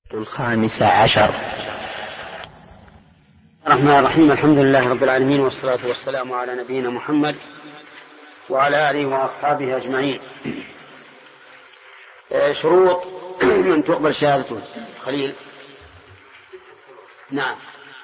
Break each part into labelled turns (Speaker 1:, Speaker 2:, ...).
Speaker 1: الخامس عشر.
Speaker 2: الرحمن الرحيم. الحمد لله رب العالمين، والصلاة والسلام على نبينا محمد وعلى آله وأصحابه أجمعين. شروط من تقبل شهادته خليل. نعم.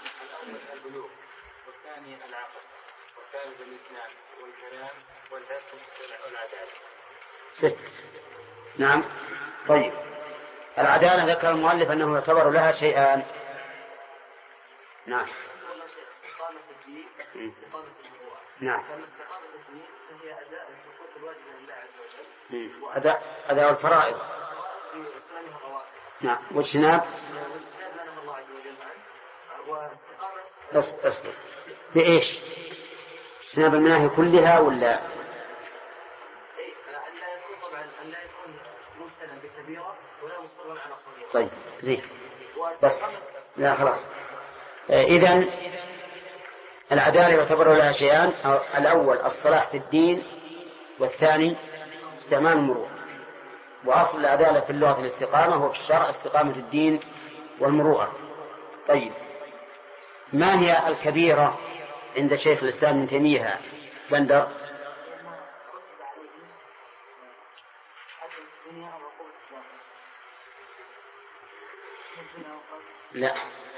Speaker 3: والثاني العقل، والثالث الإسلام، والكلام، والحفظ، والعدالة.
Speaker 2: 6. نعم. طيب، العدالة ذكر المؤلف أنه يعتبر لها شيئان. نعم.
Speaker 3: إقامة الدين، إقامة المروءة.
Speaker 2: نعم.
Speaker 3: فالاستقامة الدين فهي أداء الحقوق الواجبة لله عز وجل.
Speaker 2: أداء الفرائض.
Speaker 3: وإسلامها رواتب.
Speaker 2: نعم. واجتناب
Speaker 3: ما نهى الله عز وجل عنه. واستقامة.
Speaker 2: أصبر. بإيش؟ اجتناب المناهي كلها ولا؟
Speaker 3: أن لا يكون مبتلا بكبيرة ولا مصرا على صغيرة.
Speaker 2: طيب زين. بس لا خلاص. إذن العدالة يعتبر لها شيئان: الأول الصلاح في الدين، والثاني استعمال المروءة. وأصل العدالة في اللغة الاستقامة، وفي الشرع استقامة الدين والمروءة. طيب، ما هي الكبيرة عند شيخ الإسلام ابن تيمية بندر؟ لا.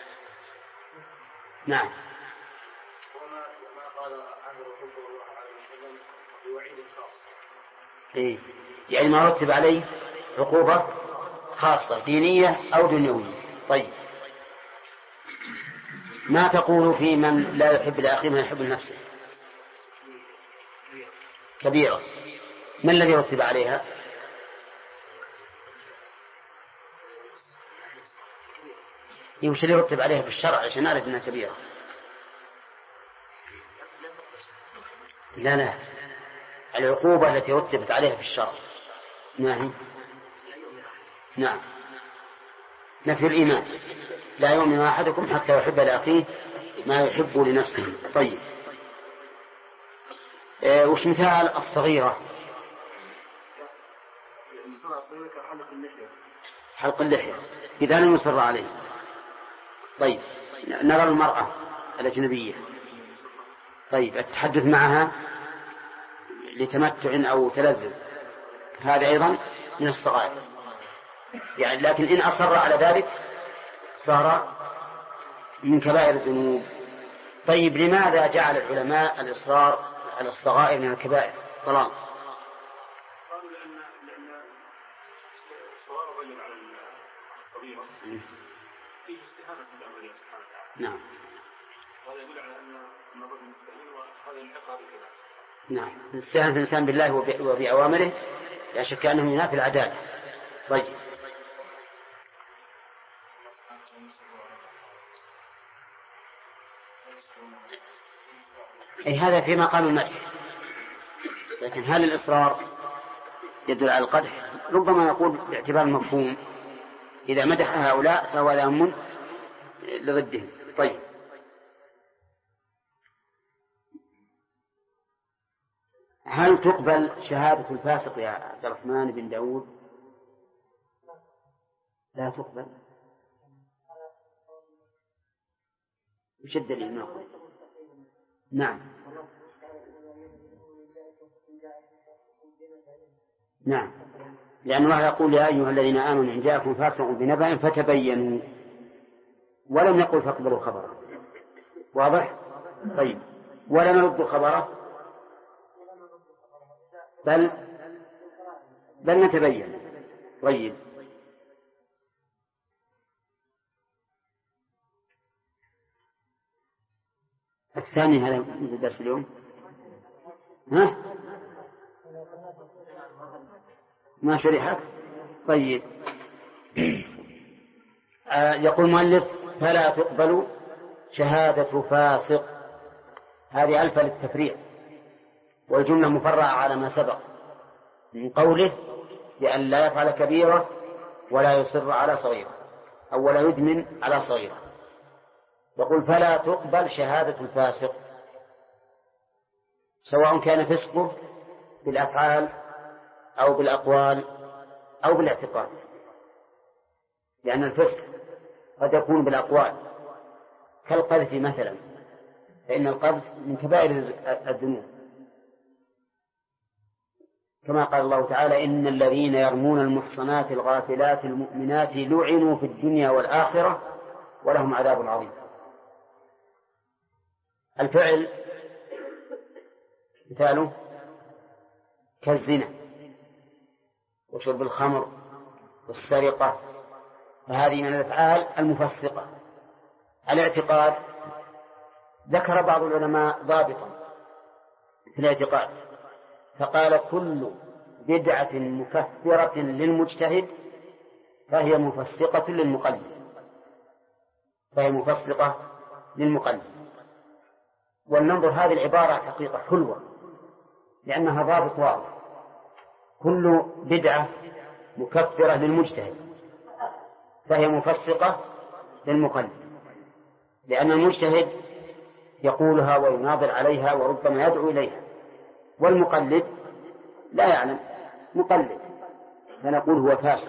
Speaker 2: نعم.
Speaker 3: وما قال عنه رسول الله عليه وسلم بوعيد خاص.
Speaker 2: إيه؟ يعني ما رتب عليه عقوبة خاصة دينية أو دنيوية. طيب، ما تقول في من لا يحب لأخيه ما يحب لنفسه؟ كبيرة. ما الذي رتب عليها؟ وش اللي يرتب عليها في الشرع عشان نعرف انها كبيرة؟ لا، العقوبة التي رتبت عليها في الشرع. نعم. نفي الإيمان. لا يؤمن أحدكم حتى يحب لأخيه ما يحب لنفسه. طيب، وش مثال الصغيرة؟ حلق اللحية إذا لم يصر عليه. طيب، نرى المرأة الأجنبية. طيب، التحدث معها لتمتع أو تلذذ، هذا أيضا من الصغائر يعني، لكن إن أصر على ذلك صار من كبائر الذنوب. طيب، لماذا جعل العلماء الإصرار على الصغائر من الكبائر؟ طلال.
Speaker 3: قالوا لأن الصغار الرجل على الصغيرة فيه استهانة بأمر الله سبحانه وتعالى.
Speaker 2: نعم.
Speaker 3: وهذا يدل على أن الرجل مستهين، وهذا يلحقها بكذا.
Speaker 2: نعم. استهانة الإنسان بالله وبأوامره لا شك أنه ينافي العدالة. طيب، أي هذا في مقام المدح، لكن هل الإصرار يدل على القدح؟ ربما يقول باعتبار المفهوم إذا مدح هؤلاء فهو ذم لضدهم. طيب، هل تقبل شهادة الفاسق يا عبد الرحمن بن داود؟ لا تقبل. وش الدليل؟ نقول نعم. نعم، لأن الله يقول: يا أيها الذين آمنوا إن جاءكم فاسق بنبأ فتبينوا، ولم يقل فاقبلوا خبره. واضح؟ طيب، ولا نرد خبره بل نتبين. طيب، الثاني هذا من درس اليوم. ما شرحت. طيب، يقول المؤلف: فلا تقبل شهادة فاسق. هذه ألف للتفريع، والجملة مفرعة على ما سبق من قوله بأن لا يفعل كبيرة ولا يصر على صغيرة، أو ولا يدمن على صغيرة. يقول: فلا تقبل شهادة الفاسق، سواء كان فسقه بالأفعال أو بالأقوال أو بالاعتقاد، لأن الفسق قد يكون بالأقوال كالقذف مثلا، فإن القذف من كبائر الذنوب، كما قال الله تعالى: إن الذين يرمون المحصنات الغافلات المؤمنات لعنوا في الدنيا والآخرة ولهم عذاب عظيم. الفعل مثاله كالزنا وشرب الخمر والسرقة، فهذه من الأفعال المفسقة. الاعتقاد ذكر بعض العلماء ضابطا في الاعتقاد فقال: كل بدعة مكفرة للمجتهد فهي مفسقة للمقلد، فهي مفسقة للمقلد. ولننظر هذه العبارة حقيقة حلوة لأنها ضابط واضح. كل بدعة مكفرة للمجتهد فهي مفسقة للمقلد، لأن المجتهد يقولها ويناظر عليها وربما يدعو إليها، والمقلد لا يعلم، مقلد، فنقول هو فاسق.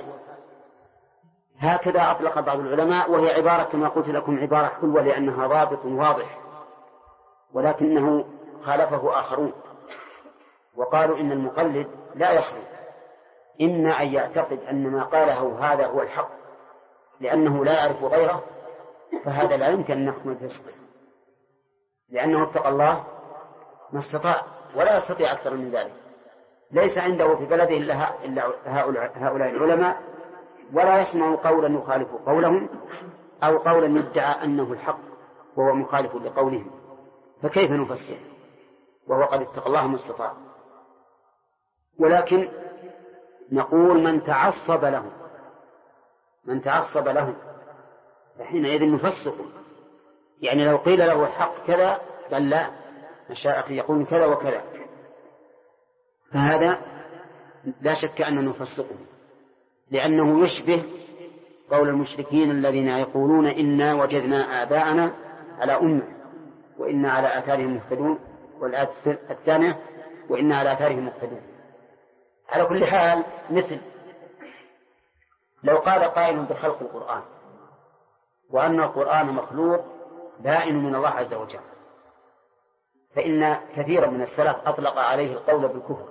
Speaker 2: هكذا أطلق بعض العلماء، وهي عبارة كما قلت لكم عبارة حلوة لأنها ضابط واضح، ولكنه خالفه آخرون وقالوا إن المقلد لا يخرج، إما أن يعتقد أن ما قاله هذا هو الحق لأنه لا يعرف غيره، فهذا لا يمكن أن نحكم بفسقه، لأنه اتقى الله ما استطاع ولا يستطيع أكثر من ذلك. ليس عنده في بلده إلا هؤلاء العلماء، ولا يسمع قولا يخالف قولهم أو قولا يدعى أنه الحق وهو مخالف لقولهم، فكيف نفسر وهو قد اتقى الله ما استطاع؟ ولكن نقول من تعصب له فحينئذ نفسق. يعني لو قيل له الحق كذا قال لا، مشاء يقول كذا وكذا، فهذا لا شك أن نفسقه، لأنه يشبه قول المشركين الذين يقولون إنا وجدنا آباءنا على أمة وإنا على آثارهم مهتدون، والآية الثانية وإنا على آثارهم مهتدون. على كل حال، مثل لو قال قائل بخلق القرآن وأن القرآن مخلوق بائن من الله عز وجل، فإن كثيرا من السلف أطلق عليه القول بالكفر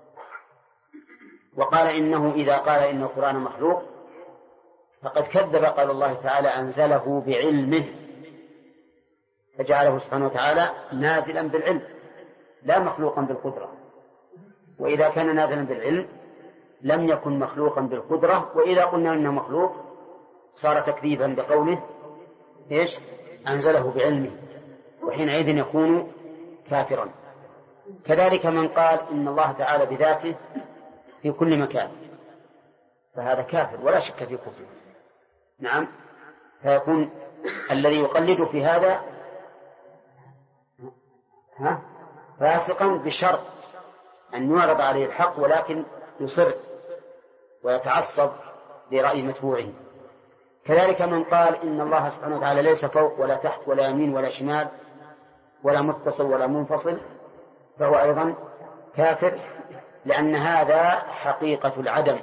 Speaker 2: وقال إنه إذا قال إن القرآن مخلوق فقد كذب قال الله تعالى أنزله بعلمه، فجعله سبحانه وتعالى نازلا بالعلم لا مخلوقا بالقدرة، وإذا كان نازلا بالعلم لم يكن مخلوقا بالقدرة، وإذا قلنا إنه مخلوق صار تكذيبا بقوله إيش أنزله بعلمه، وحينئذ يكون كافرا. كذلك من قال إن الله تعالى بذاته في كل مكان فهذا كافر ولا شك في كفره. نعم، فيكون الذي يقلد في هذا فاسقا بشرط أن يعرض عليه الحق ولكن يصر ويتعصب لرأي متبوعه. كذلك من قال إن الله سبحانه وتعالى ليس فوق ولا تحت ولا يمين ولا شمال ولا متصل ولا منفصل فهو أيضا كافر، لأن هذا حقيقة العدم.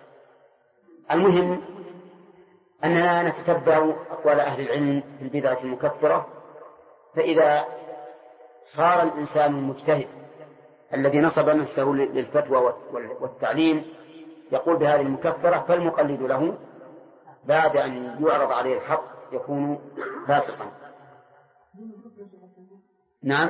Speaker 2: المهم أننا نتتبع أقوال أهل العلم في البدعة المكفرة، فإذا صار الإنسان المجتهد الذي نصب نفسه للفتوى والتعليم يقول بهذه المكفرة، فالمقلد له بعد أن يعرض عليه الحق يكون فاسقا. نعم،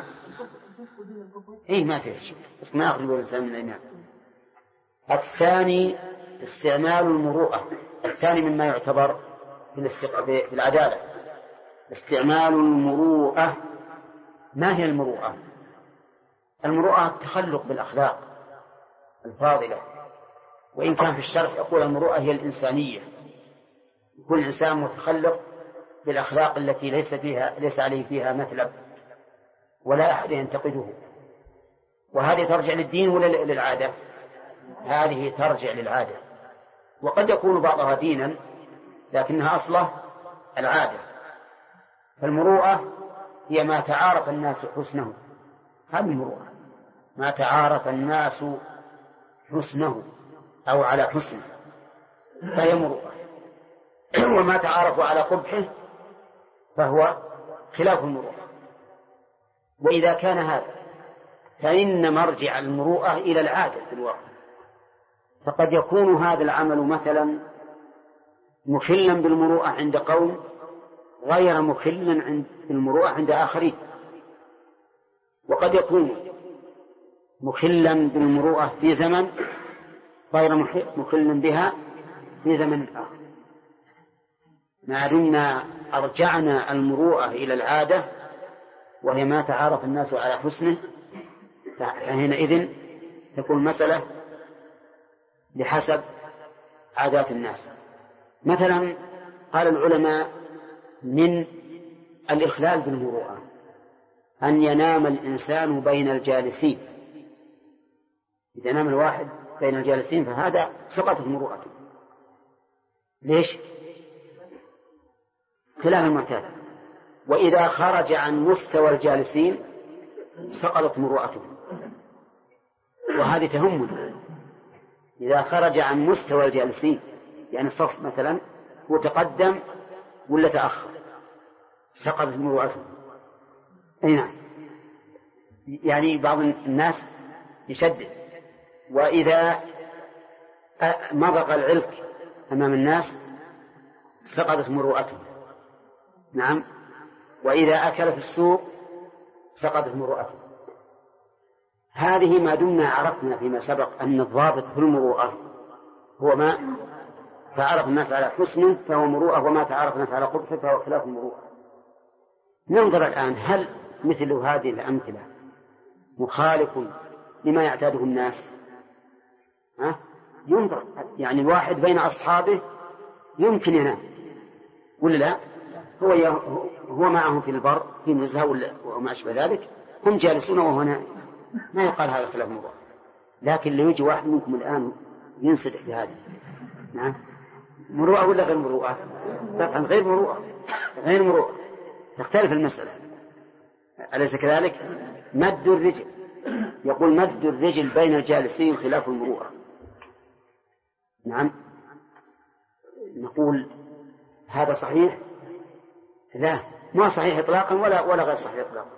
Speaker 2: ما فيه شيء، بس ما أخرج الإنسان من الإيمان. الثاني استعمال المروءة، الثاني مما يعتبر في العدالة استعمال المروءة. ما هي المروءة؟ المروءة التخلق بالأخلاق الفاضلة، وإن كان في الشرع يقول المروءة هي الإنسانية، كل إنسان متخلق بالأخلاق التي ليس عليه فيها مثلب ولا أحد ينتقده. وهذه ترجع للدين ولا للعادة؟ هذه ترجع للعادة، وقد يكون بعضها دينا لكنها أصله العادة. فالمروءة هي ما تعارف الناس حسنه، هذه المروءة ما تعارف الناس حسنه أو على حسنه فهي مروءة. وما تعارفوا على قبحه فهو خلاف المروءة. وإذا كان هذا فإن مرجع المروءة إلى العادة في الواقع، فقد يكون هذا العمل مثلا مخلا بالمروءة عند قوم غير مخلا بالمروءة عند آخرين، وقد يكون مخلا بالمروءة في زمن غير مخلا بها في زمن آخر. ما دمنا أرجعنا المروءة إلى العادة وهي ما تعارف الناس على حسنه، فحينئذ تكون مسألة بحسب عادات الناس. مثلا قال العلماء من الإخلال بالمروءة أن ينام الإنسان بين الجالسين. إذا نام الواحد بين الجالسين فهذا سقطت مروءته. ليش؟ خلاف المعتاد. وإذا خرج عن مستوى الجالسين سقطت مروءته، وهذه تهمنا. إذا خرج عن مستوى الجالسين يعني الصف مثلا هو تقدم ولا تأخر سقطت مروءته. أي نعم، يعني بعض الناس يشدد، وإذا مضغ العلك أمام الناس سقطت مروءته. نعم، وإذا أكل في السوق سقطت مروءته. هذه ما دمنا عرفنا فيما سبق أن الضابط في المروءة هو ما تعرف الناس على حسنه فهو مروءة، وما تعرف الناس على قبحه فهو خلاف المروءة. ننظر الآن هل مثل هذه الأمثلة مخالف لما يعتاده الناس؟ ينظر، يعني الواحد بين أصحابه يمكن ينام ولا لا؟ هو معهم في البر في نزهة وما أشبه ذلك، هم جالسون وهو نائم، ما يقال هذا خلاف مروءة. لكن لو يجي واحد منكم الآن ينصدح بهذا، نعم، مروءة ولا غير مروءة؟ طبعا غير مروءة، غير مروءة، تختلف المسألة، أليس كذلك؟ مد الرجل، يقول مد الرجل بين الجالسين خلاف المروءة. نعم، نقول هذا صحيح؟ لا، ما صحيح إطلاقا ولا غير صحيح إطلاقا،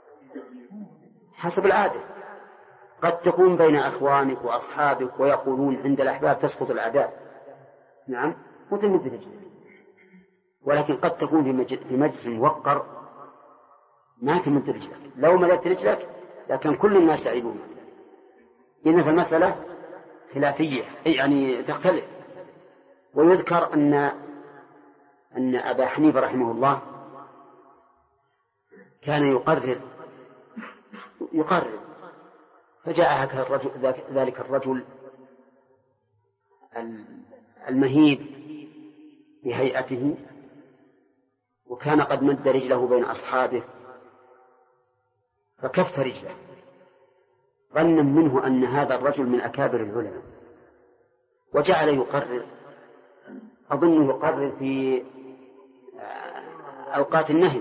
Speaker 2: حسب العادة. قد تكون بين أخوانك وأصحابك ويقولون عند الأحباب تسقط العادات، نعم، وتمد رجلك، ولكن قد تكون في مجلس موقر ما تمد رجلك، لو مدت رجلك لكن كل الناس سعيدون. إذن فالمسألة خلافية، يعني تختلف. ويذكر أن أبا حنيفة رحمه الله كان يقرر فجاء ذلك الرجل المهيب بهيئته، وكان قد مد رجله بين أصحابه فكف رجله ظنا منه أن هذا الرجل من أكابر العلماء، وجعل يقرر، أظنه يقرر في أوقات النهي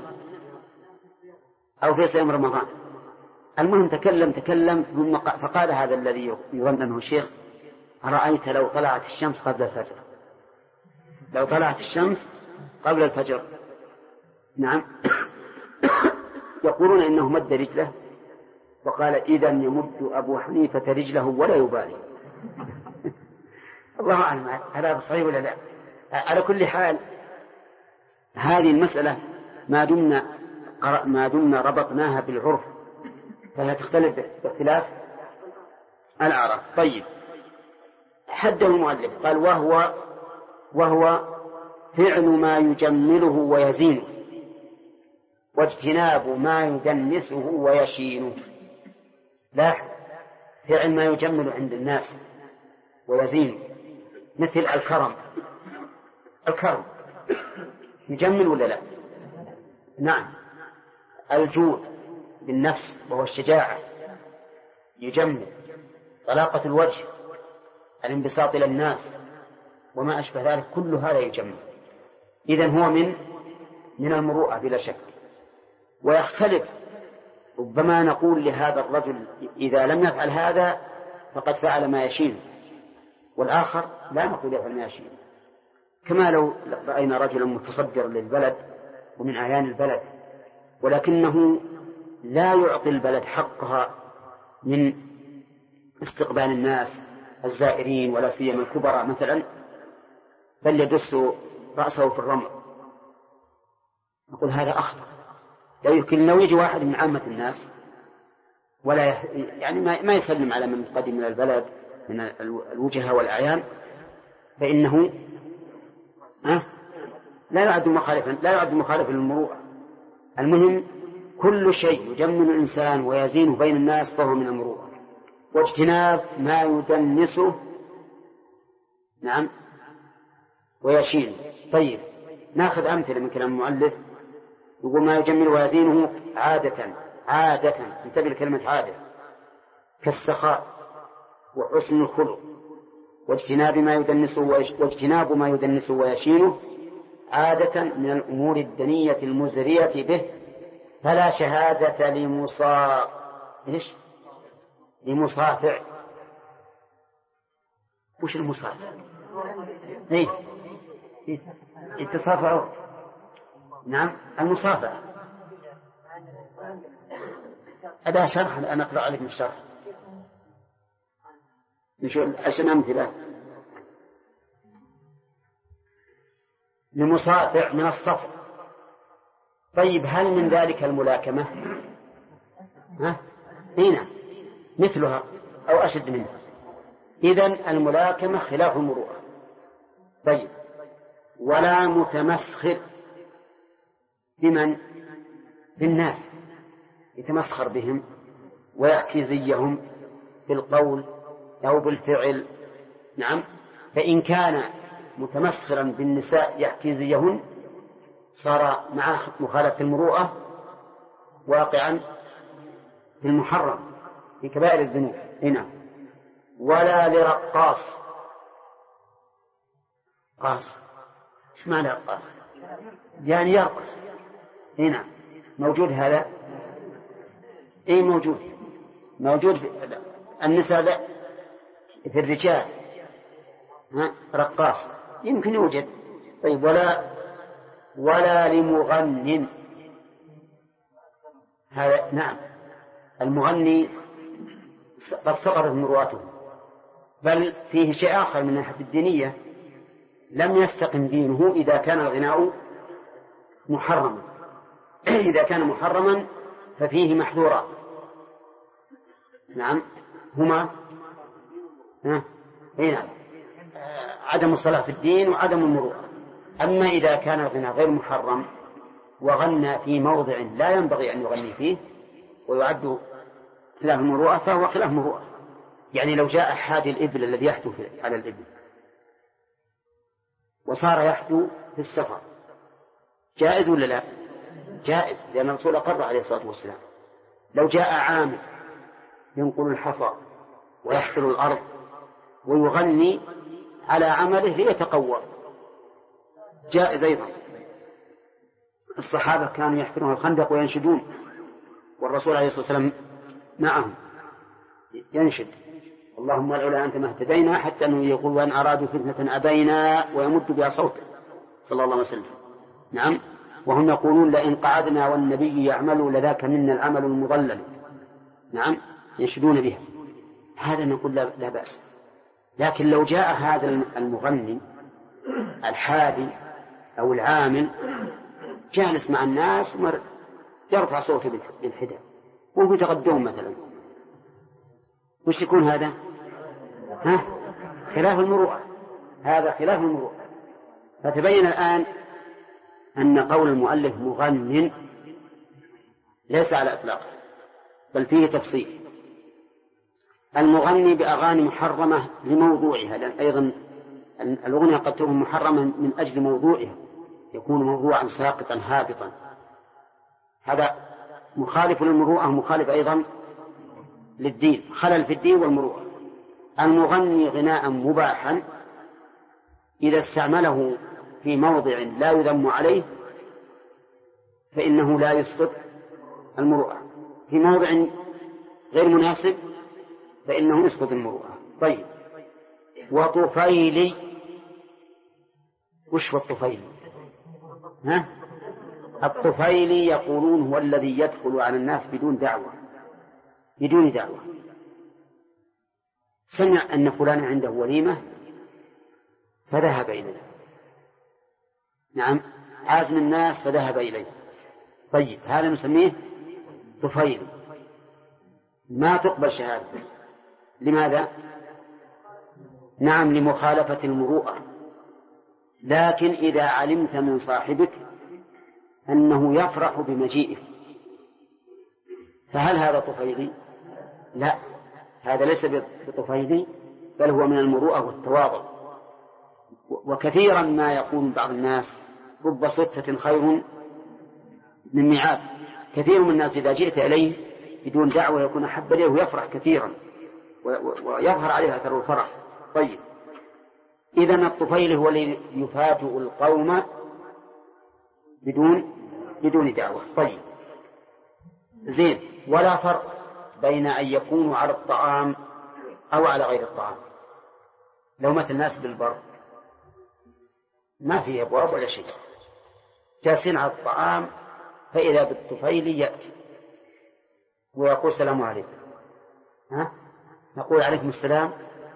Speaker 2: أو في صيام رمضان. المهم تكلم ثم فقال هذا الذي يظن أنه شيخ: أرأيت لو طلعت الشمس قبل الفجر، لو طلعت الشمس قبل الفجر. نعم. يقولون إنه مد رجله، وقال: إذن يمد أبو حنيفة رجله ولا يبالي. الله أعلم هذا صحيح ولا لا. على كل حال هذه المسألة ما دمنا ربطناها بالعرف فهي تختلف باختلاف الأعراف. طيب، حده المؤلف قال: وهو فعل ما يجمله ويزينه، واجتناب ما يدنسه ويشينه. لا، فعل ما يجمل عند الناس ويزينه، مثل الكرم يجمل ولا لا؟ نعم. الجود بالنفس وهو الشجاعة يجمل، طلاقة الوجه، الانبساط إلى الناس وما أشبه ذلك، كل هذا يجمل. إذن هو من المروءة بلا شك. ويختلف، ربما نقول لهذا الرجل إذا لم يفعل هذا فقد فعل ما يشين، والآخر لا نقول يفعل ما يشين. كما لو رأينا رجلا متصدر للبلد ومن أعيان البلد ولكنه لا يعطي البلد حقها من استقبال الناس الزائرين ولا سيما الكبراء مثلا، بل يدس رأسه في الرمل، نقول هذا أخطأ. لا يمكن لو يجي واحد من عامة الناس ولا يعني ما يسلم على من قدم من البلد من الوجهاء والأعيان فإنه لا يعد مخالفا للمروءة. المهم كل شيء يجمل الإنسان ويزينه بين الناس فهو من المروءة، واجتناب ما يدنسه ويشينه. طيب ناخذ أمثلة من كلام المؤلف. يقول ما يجمل ويزينه عادة انتبه لكلمة عادة، كالسخاء وحسن الخلق واجتناب ما يدنسه ويشينه عادة من الأمور الدنية المزرية به، فلا شهادة لمصافع. وش المصافع؟ التصافع. نعم المصافع هذا شرح. أنا أقرأ عليكم الشرح نشوف عشان أمثلة. لمصافع من الصفر. طيب هل من ذلك الملاكمة؟ هنا مثلها أو أشد منها. إذن الملاكمة خلاف المروءة. طيب ولا متمسخر بمن؟ بالناس، يتمسخر بهم ويحكي زيهم بالقول أو بالفعل. نعم، فإن كان متمسخرا بالنساء يحكي زيهن صار مع مخالفة المروءة واقعا في المحرم في كبائر الذنوب. هنا ولا لرقاص. قاص ايش معنى رقاص؟ يعني يرقص. هنا موجود هذا؟ اي موجود في النساء في الرجال رقاص يمكن يوجد. طيب ولا لمغن. هذا نعم المغني قد سقطت مروءته، بل فيه شيء آخر من الناحية الدينية، لم يستقم دينه إذا كان الغناء محرما. إذا كان محرما ففيه محظورات. نعم هما هنا عدم الصلاة في الدين وعدم المروءة. أما إذا كان الغناء غير محرم وغنى في موضع لا ينبغي أن يغني فيه ويعد خلاف المروءة فهو خلاف المروءة. يعني لو جاء حادي الإبل الذي يحدو على الإبل وصار يحدو في السفر جائز ولا لا؟ جائز، لأن الرسول أقر عليه الصلاة والسلام. لو جاء عامل ينقل الحصى ويحفر الأرض ويغني على عمله ليتقوى جائز أيضا. الصحابة كانوا يحفرون الخندق وينشدون والرسول عليه الصلاة والسلام معهم ينشد اللهم لولا أنت ما اهتدينا، حتى أنه يقول وأن أرادوا فتنة أبينا ويمد بها صوته صلى الله عليه وسلم. نعم وهم يقولون لئن قعدنا والنبي يعمل لذاك منا العمل المضلل. نعم ينشدون بها. هذا نقول لا بأس. لكن لو جاء هذا المغني الحادي أو العامل جالس مع الناس يرفع صوته بالحدى وهو تقدم مثلا، وش يكون هذا؟ خلاف المروءة. هذا خلاف المروءة. فتبين الآن أن قول المؤلف مغن ليس على إطلاقه، بل فيه تفصيل. المغني بأغاني محرمة لموضوعها، لأن أيضا الأغنية قد تكون محرمة من أجل موضوعها، يكون موضوعا ساقطا هابطا. هذا مخالف للمروءة، مخالف أيضا للدين، خلل في الدين والمروءة. المغني غناء مباحا إذا استعمله في موضع لا يذم عليه فإنه لا يسقط المروءة، في موضع غير مناسب فإنه يسقط المروءة. طيب وطفيلي، وش هو الطفيلي؟ ها؟ الطفيلي يقولون هو الذي يدخل على الناس بدون دعوة، بدون دعوة. سمع أن فلان عنده وليمة فذهب إليه، نعم، عازم الناس فذهب إليه. طيب هذا نسميه طفيلي، ما تقبل شهادته. لماذا؟ نعم، لمخالفة المروءة. لكن إذا علمت من صاحبك أنه يفرح بمجيئه فهل هذا طفيلي؟ لا، هذا ليس بطفيلي، بل هو من المروءة والتواضع. وكثيرا ما يقول بعض الناس رب صدفة خير من ميعاد. كثير من الناس إذا جئت إليه بدون دعوة يكون أحب إليه ويفرح كثيرا ويظهر عليه أثر الفرح. طيب إذن الطفيل هو الذي يفاجئ القوم بدون دعوة. طيب زين، ولا فرق بين أن يكونوا على الطعام أو على غير الطعام. لو مثل الناس بالبر ما فيه أبواب ولا شيء، جالسين على الطعام، فإذا بالطفيل يأتي ويقول السلام عليكم، نقول عليكم السلام،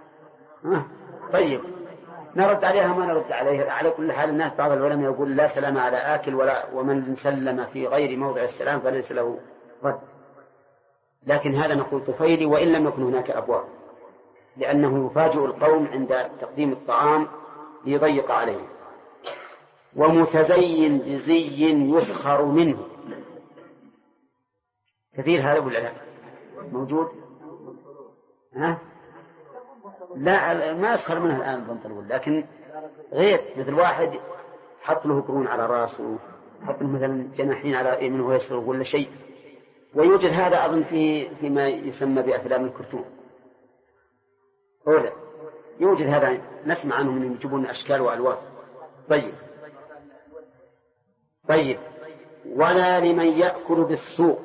Speaker 2: طيب نرد عليها ما نرد عليها. على كل حال الناس بعض العلماء يقول لا سلام على آكل، ومن سلم في غير موضع السلام فليس له رد. لكن هذا نقول طفيلي وإن لم يكن هناك أبواب، لأنه يفاجئ القوم عند تقديم الطعام ليضيق عليهم. ومتزين بزي يسخر منه، كثير هذا ولا لا؟ موجود؟ لا ما أسخر منه الآن البنطلون، لكن غير مثل واحد حط له قرون على رأسه، حط له مثلا جناحين على يمينه ويسره ولا شيء. ويوجد هذا أظن فيما يسمى بأفلام الكرتون، أولا يوجد هذا، نسمع عنهم من يجيبون أشكال وألوان. طيب ولا لمن يأكل بالسوق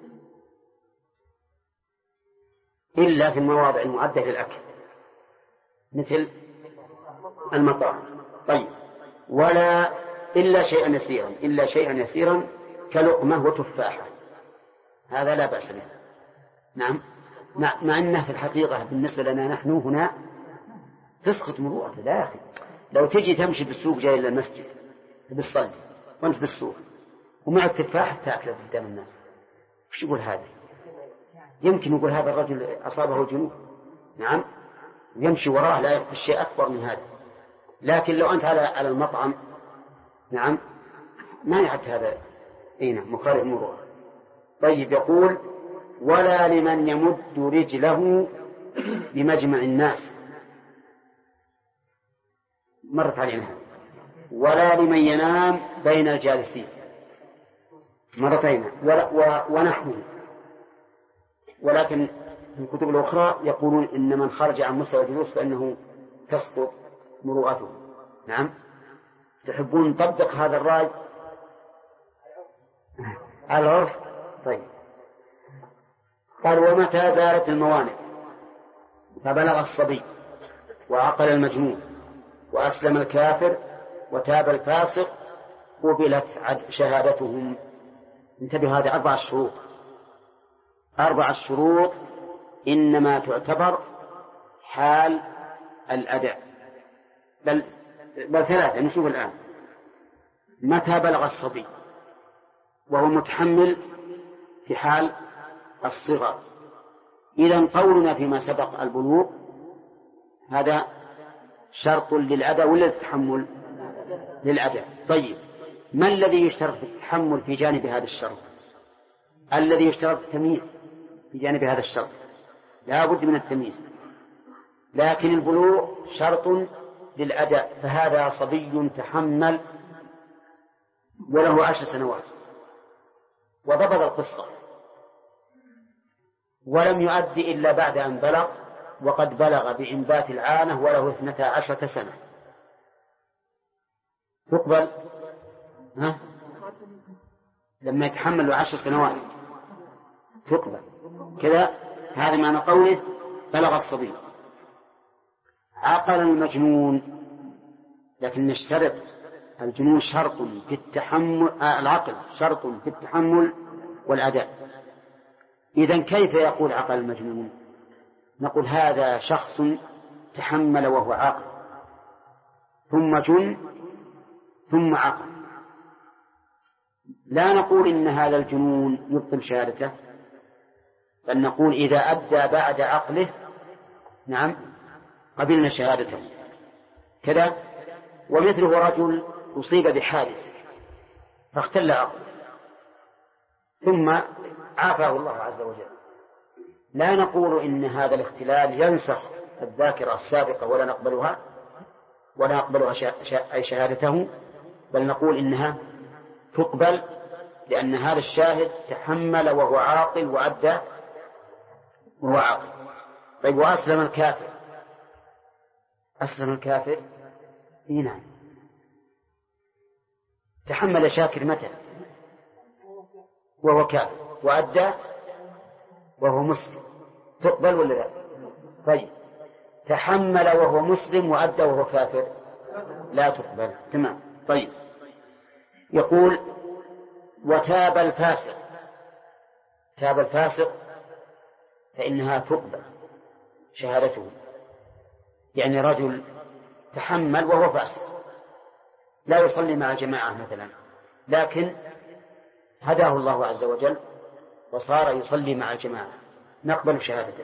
Speaker 2: إلا في المواضع المعدة للأكل مثل المطاعم. طيب ولا إلا شيئا يسيرا كلقمة وتفاحة، هذا لا بأس به. نعم، مع أنه في الحقيقة بالنسبة لنا نحن هنا تسقط مروءته. لا يا أخي، لو تجي تمشي بالسوق جاي إلى المسجد بالصلاة وأنت بالسوق ومع التفاح تأكله قدام الناس، وش يقول هذا؟ يمكن يقول هذا الرجل أصابه جنون، نعم، يمشي وراه لا يخفي شيء أكبر من هذا. لكن لو أنت على المطعم، نعم، ما يعد هذا مخالف المروءة. طيب يقول ولا لمن يمد رجله بمجمع الناس، مرت علينا. ولا لمن ينام بين الجالسين، مرتين، ونحوه. ولكن في الكتب الأخرى يقولون إن من خرج عن مستوى الجلوس فإنه تسقط مروءته. نعم، تحبون نطبق هذا الرأي على العرف؟ طيب قال ومتى زالت الموانع فبلغ الصبي وعقل المجنون وأسلم الكافر وتاب الفاسق قبلت شهادتهم. انتبه، هذه 4 شروط. 4 شروط إنما تعتبر حال الأداء، بل 3. نشوف الآن. متى بلغ الصبي وهو متحمل في حال الصغر، إذن قولنا فيما سبق البلوغ هذا شرط للأداء ولا للتحمل؟ للأداء. طيب ما الذي يشترط في التحمل في جانب هذا الشرط؟ الذي يشترط التمييز في جانب هذا الشرط، لا بد من التمييز. لكن البلوغ شرط للأداء، فهذا صبي تحمل وله 10 سنوات وضبط القصة ولم يؤدي إلا بعد أن بلغ، وقد بلغ بإنبات العانة وله 12 سنة، تقبل؟ لما يتحمل 10 سنوات تقبل كذا. هذا معنى قوله بلغ الصبي. عقل المجنون، لكن نشترط الجنون شرط في التحمل، العقل شرط في التحمل والأداء. إذن كيف يقول عقل المجنون؟ نقول هذا شخص تحمل وهو عاقل ثم جن ثم عقل. لا نقول إن هذا الجنون يبطل شهادته، بل نقول إذا أدى بعد عقله نعم قبلنا شهادته كذا. ومثله رجل أصيب بحادث فاختل عقله ثم عافاه الله عز وجل، لا نقول إن هذا الاختلال ينسخ الذاكرة السابقة ولا نقبلها أي شهادته، بل نقول إنها تقبل لأن هذا الشاهد تحمل وهو عاقل وأدى وهو عاقل. طيب وأسلم الكافر؟ أسلم الكافر نعم تحمل شاكر متى وهو كافر وأدى وهو مسلم، تقبل ولا لا؟ طيب تحمل وهو مسلم وأدى وهو كافر لا تقبل. تمام. طيب يقول وتاب الفاسق. تاب الفاسق فإنها تقبل شهادته، يعني رجل تحمل وهو فاسق لا يصلي مع الجماعة مثلا، لكن هداه الله عز وجل وصار يصلي مع الجماعة، نقبل شهادته.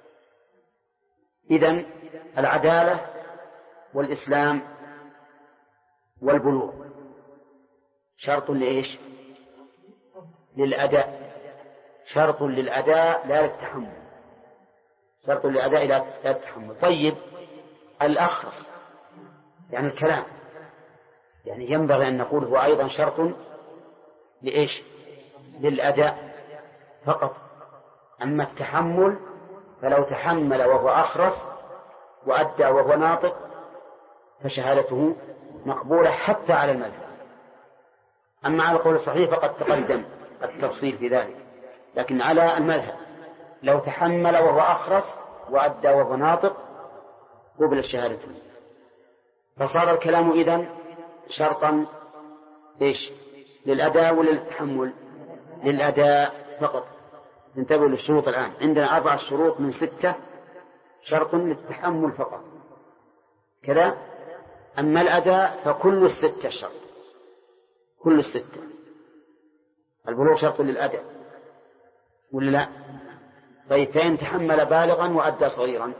Speaker 2: إذن العدالة والإسلام والبلوغ شرط لإيش؟ للأداء، شرط للأداء لا للتحمل، شرط للأداء لا للتحمل. طيب الأخرس يعني الكلام، يعني ينبغي أن نقول هو أيضا شرط لإيش؟ للأداء فقط. أما التحمل فلو تحمل وهو أخرس وأدى وهو ناطق فشهادته مقبولة حتى على المذهب. أما على القول الصحيح فقد تقدم التفصيل في ذلك، لكن على المذهب لو تحمل وهو أخرس وأدى وهو ناطق قبل الشهادة. فصار الكلام إذن شرطا إيش؟ للأداء وللتحمل؟ للأداء فقط. انتبهوا للشروط الآن، عندنا 4 شروط من 6 شرط للتحمل فقط كذا. أما الأداء فكل 6 شرط، كل 6. البلوغ شرط للأداء ولا لا؟ طيب فإن تحمل بالغا وأدى صغيرا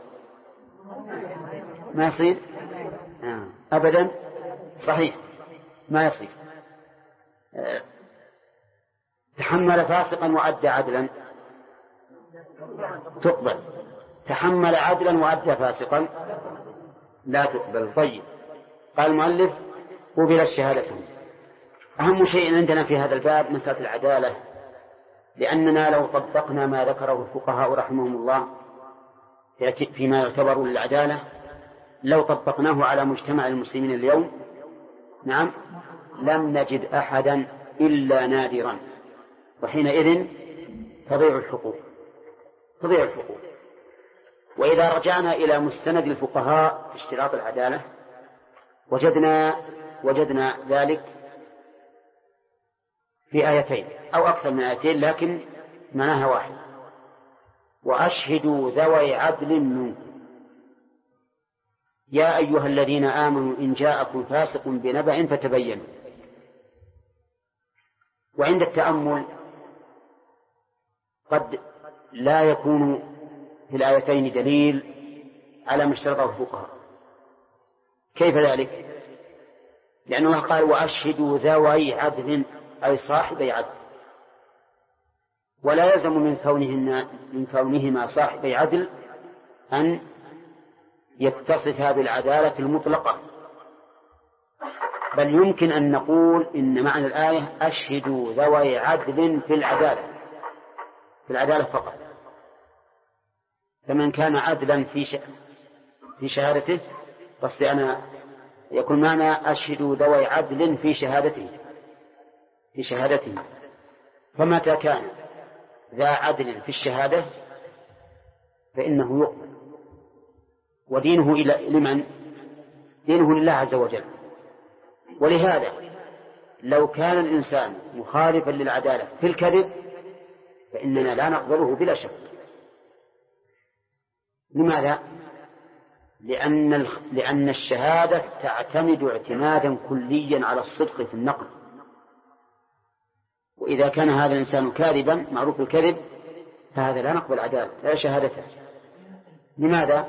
Speaker 2: ما يصير أبدا، صحيح ما يصير. تحمل فاسقا وأدى عدلا تقبل، تحمل عدلا وأدى فاسقا لا تقبل. طيب قال المؤلف قبل الشهادة. أهم شيء عندنا في هذا الباب مسألة العدالة، لأننا لو طبقنا ما ذكره الفقهاء رحمهم الله فيما يعتبر للعدالة، لو طبقناه على مجتمع المسلمين اليوم نعم لم نجد أحدا إلا نادرا، وحينئذ تضيع الحقوق. وإذا رجعنا إلى مستند الفقهاء في اشتراط العدالة وجدنا ذلك في آيتين أو أكثر من آيتين، لكن معناها واحد: وأشهدوا ذوي عدل منكم يا أيها الذين آمنوا إن جاءكم فاسق بنبأ فتبينوا. وعند التأمل قد لا يكون في الآيتين دليل على ما اشترطه الفقهاء. كيف ذلك؟ لأنه قال وأشهدوا ذوي عدل أي صاحبي عدل، ولا يلزم من كونهما صاحبي عدل أن يتصفا بالعدالة المطلقة، بل يمكن أن نقول إن معنى الآية أشهدوا ذوي عدل في العدالة فقط. فمن كان عدلا في شهادته يكون معنى أشهدوا ذوي عدل في شهادته. فمتى كان ذا عدل في الشهادة فإنه يقبل، ودينه لمن؟ دينه لله عز وجل. ولهذا لو كان الإنسان مخالفا للعدالة في الكذب فإننا لا نقبله بلا شك. لماذا؟ لأن الشهادة تعتمد اعتمادا كليا على الصدق في النقل، وإذا كان هذا الإنسان كاذبا معروف الكذب فهذا لا نقبل عدالة لا شهادته. لماذا؟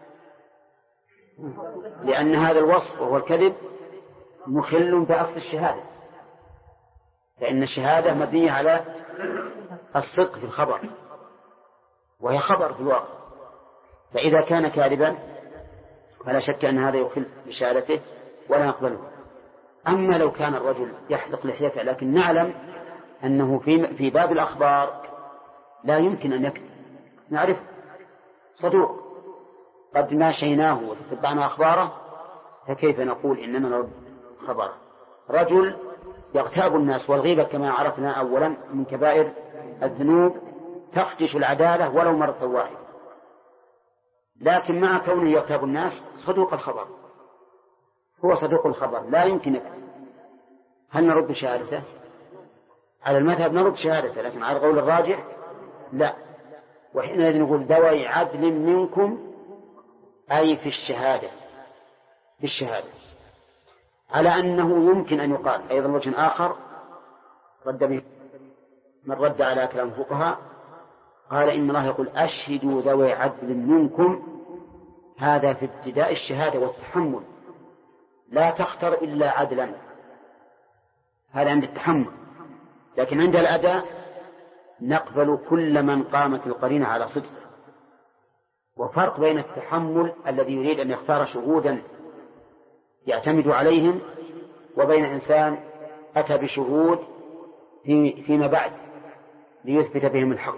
Speaker 2: لأن هذا الوصف وهو الكذب مخل بأصل الشهادة، فإن الشهادة مبنية على الصدق في الخبر وهي خبر في الواقع، فإذا كان كاذبا فلا شك أن هذا يخل بشهادته ولا نقبله. أما لو كان الرجل يحلق لحيته لكن نعلم أنه في باب الأخبار لا يمكن أن يكذب، نعرف صدوق قد ماشيناه وتتبعنا أخباره، فكيف نقول إننا نرد خبره؟ رجل يغتاب الناس، والغيبة كما عرفنا أولا من كبائر الذنوب تخدش العدالة ولو مرة واحدة، لكن مع كونه يغتاب الناس صدوق الخبر، هو صدوق الخبر لا يمكن يكذب. هل نرد شهادته؟ على المذهب نرد شهادته، لكن على القول الراجح لا. وحينئذ نقول ذوي عدل منكم أي في الشهادة على أنه يمكن أن يقال أيضا وجه آخر رد به من رد على كلام الفقهاء، قال إن الله يقول أشهدوا ذوي عدل منكم، هذا في ابتداء الشهادة والتحمل، لا تختر إلا عدلا، هذا عند التحمل، لكن عند الأداء نقبل كل من قامت القرينة على صدق. وفرق بين التحمل الذي يريد أن يختار شهودا يعتمد عليهم وبين إنسان أتى بشهود فيما بعد ليثبت بهم الحق.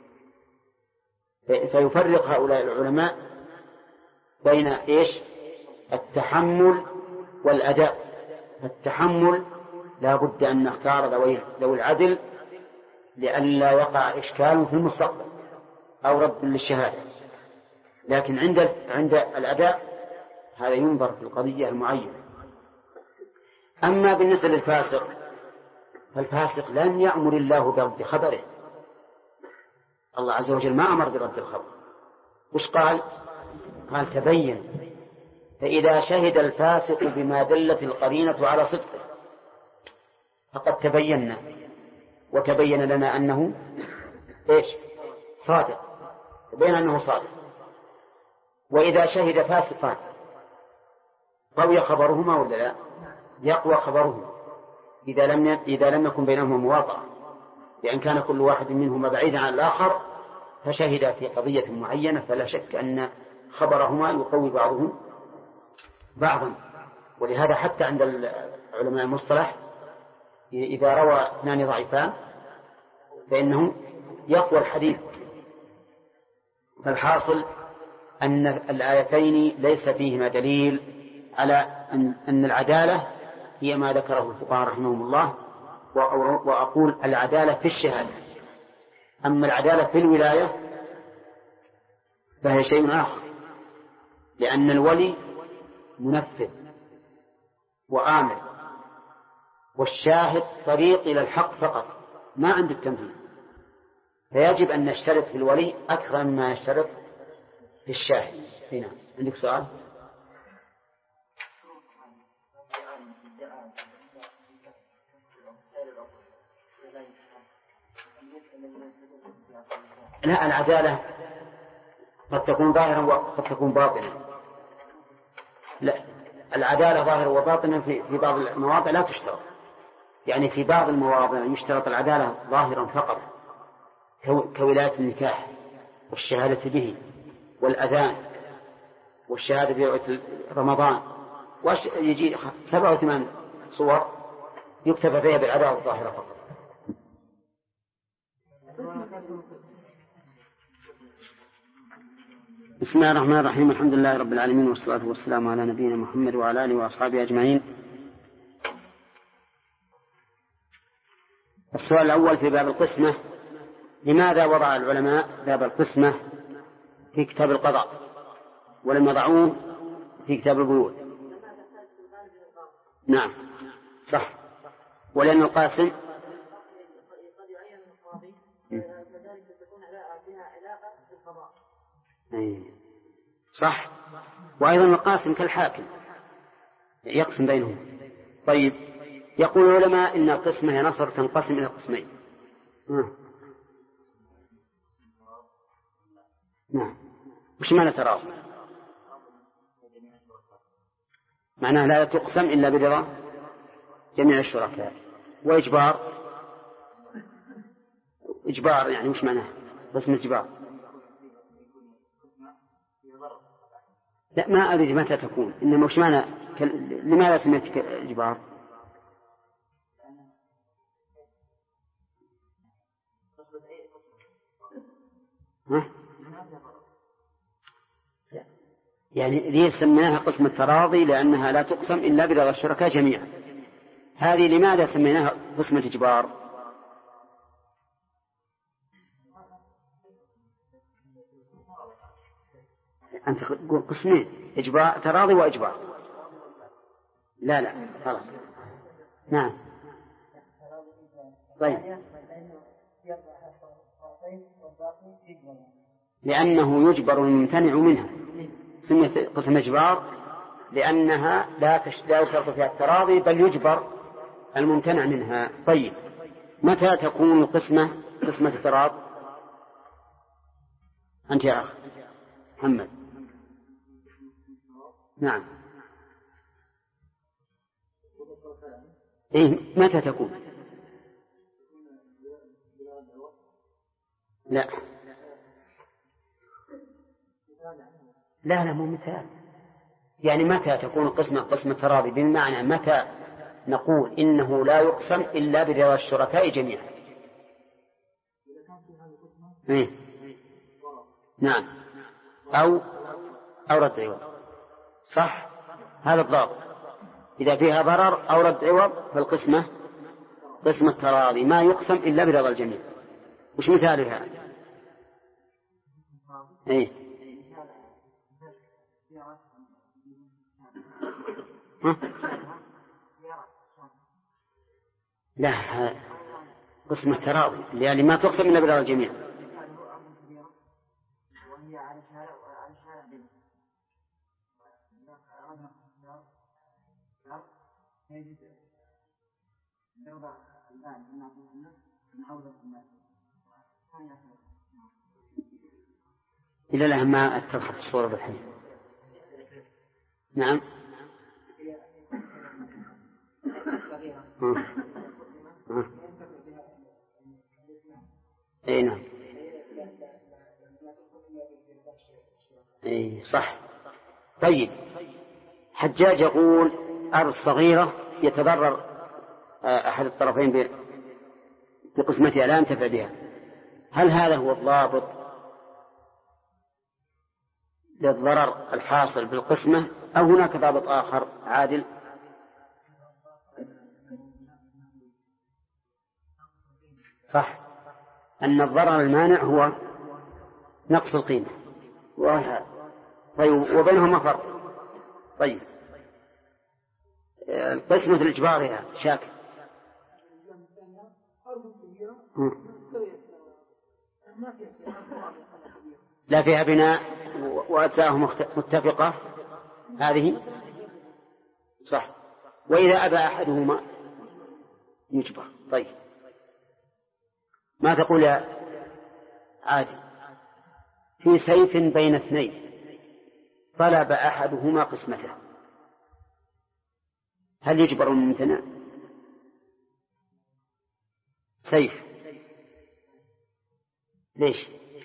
Speaker 2: فيفرق هؤلاء العلماء بين التحمل والأداء. التحمل لا بد أن نختار ذوي العدل لئلا يقع إشكال في المستقبل أو رد للشهادة، لكن عند الأداء هذا ينظر في القضية المعينة. أما بالنسبة للفاسق فالفاسق لن يأمر الله برد خبره، الله عز وجل ما أمر برد الخبر. وش قال تبين، فإذا شهد الفاسق بما دلت القرينة على صدقه فقد تبينا وتبين لنا أنه صادق، تبين أنه صادق. وإذا شهد فاسقان قوي خبرهما ولا لا؟ يقوى خبرهما إذا لم يكن بينهما مواطأة، لأن كان كل واحد منهما بعيدا عن الآخر فشهد في قضية معينة، فلا شك أن خبرهما يقوي بعضهم بعضا. ولهذا حتى عند علماء المصطلح إذا روى اثنان ضعيفان فإنه يقوى الحديث. فالحاصل أن الآيتين ليس فيهما دليل على أن العدالة هي ما ذكره الفقهاء رحمهم الله، وأقول العدالة في الشهادة. أما العدالة في الولاية فهي شيء آخر، لأن الولي منفذ وآمر، والشاهد طريق إلى الحق فقط ما عند التنفيذ، فيجب أن نشترط في الولي أكثر مما نشترط في الشاهد. هنا عندك سؤال؟ لا، العدالة قد تكون ظاهرا وقد تكون باطنا. لا، العدالة ظاهرا وباطنا في بعض المواضع لا تشترط، يعني في بعض المواضع يشترط العدالة ظاهرا فقط كولاية النكاح والشهادة به والأذان والشهادة بوقت رمضان، يجي 7 أو 8 صور يكتب فيها بالعدالة الظاهرة فقط. بسم الله الرحمن الرحيم، الحمد لله رب العالمين، والصلاة والسلام على نبينا محمد وعلى آله وأصحابه أجمعين. السؤال الأول في باب القسمة: لماذا وضع العلماء باب القسمة في كتاب القضاء ولم يضعوه في كتاب البيوع؟ نعم. صح. ولأن القاسم
Speaker 1: قد يعين القاضي كذلك تكون فيها علاقة بالقضاء.
Speaker 2: صح. وأيضا القاسم كالحاكم يقسم بينهم. طيب، يقول العلماء إن القسمة يا نصر تنقسم إلى قسمين. نعم. وش معنى تراض؟ معناه لا تقسم إلا برضا جميع الشركاء. وإجبار يعني وش معناه؟ قسم إجبار. لا، ما أدري متى تكون، إنما وش معنى لماذا سميت إجبار؟ يعني ليه سميناها قسم التراضي؟ لأنها لا تقسم إلا برضا الشركاء جميعا. هذه لماذا سميناها قسم الإجبار؟ أنت تقول قسمين، إجبار، تراضي وإجبار. لا خلاص. نعم. طيب، لأنه يجبر الممتنع منها سميت قسم إجبار، لأنها لا يشترط فيها التراضي بل يجبر الممتنع منها. طيب، متى تكون قسمة التراض؟ أنت يا أخ محمد. نعم. متى تكون؟ لا مو مثال. يعني متى تكون قسمة تراضي؟ بالمعنى متى نقول إنه لا يقسم إلا برضا الشركاء جميعا. نعم. أو رد عوض. صح، هذا الضابط. إذا فيها ضرر أو رد عوض فالقسمة قسمة تراضي ما يقسم إلا برضا الجميع. وش مثالها؟ لا، قسم التراضي يعني ما تقسم إلا برضا الجميع. إلى الآن ما اتضحت الصورة بالحين. نعم. نعم. صح. طيب، حجاج يقول أرض صغيرة يتضرر أحد الطرفين بقسمتها لا ينتفع بها، هل هذا هو الضابط للضرر الحاصل بالقسمة أو هناك ضابط آخر عادل؟ صح، أن الضرر المانع هو نقص القيمة. طيب، وبينهما فرق. طيب، قسمة الإجبار يا شاكر. لا فيها بناء وأجزاءه متفقة، هذه صح. وإذا أبى أحدهما يجبر. طيب، ما تقول يا عادي؟ في سيف بين اثنين طلب أحدهما قسمته، هل يجبر الممتنع؟ سيف، ليش؟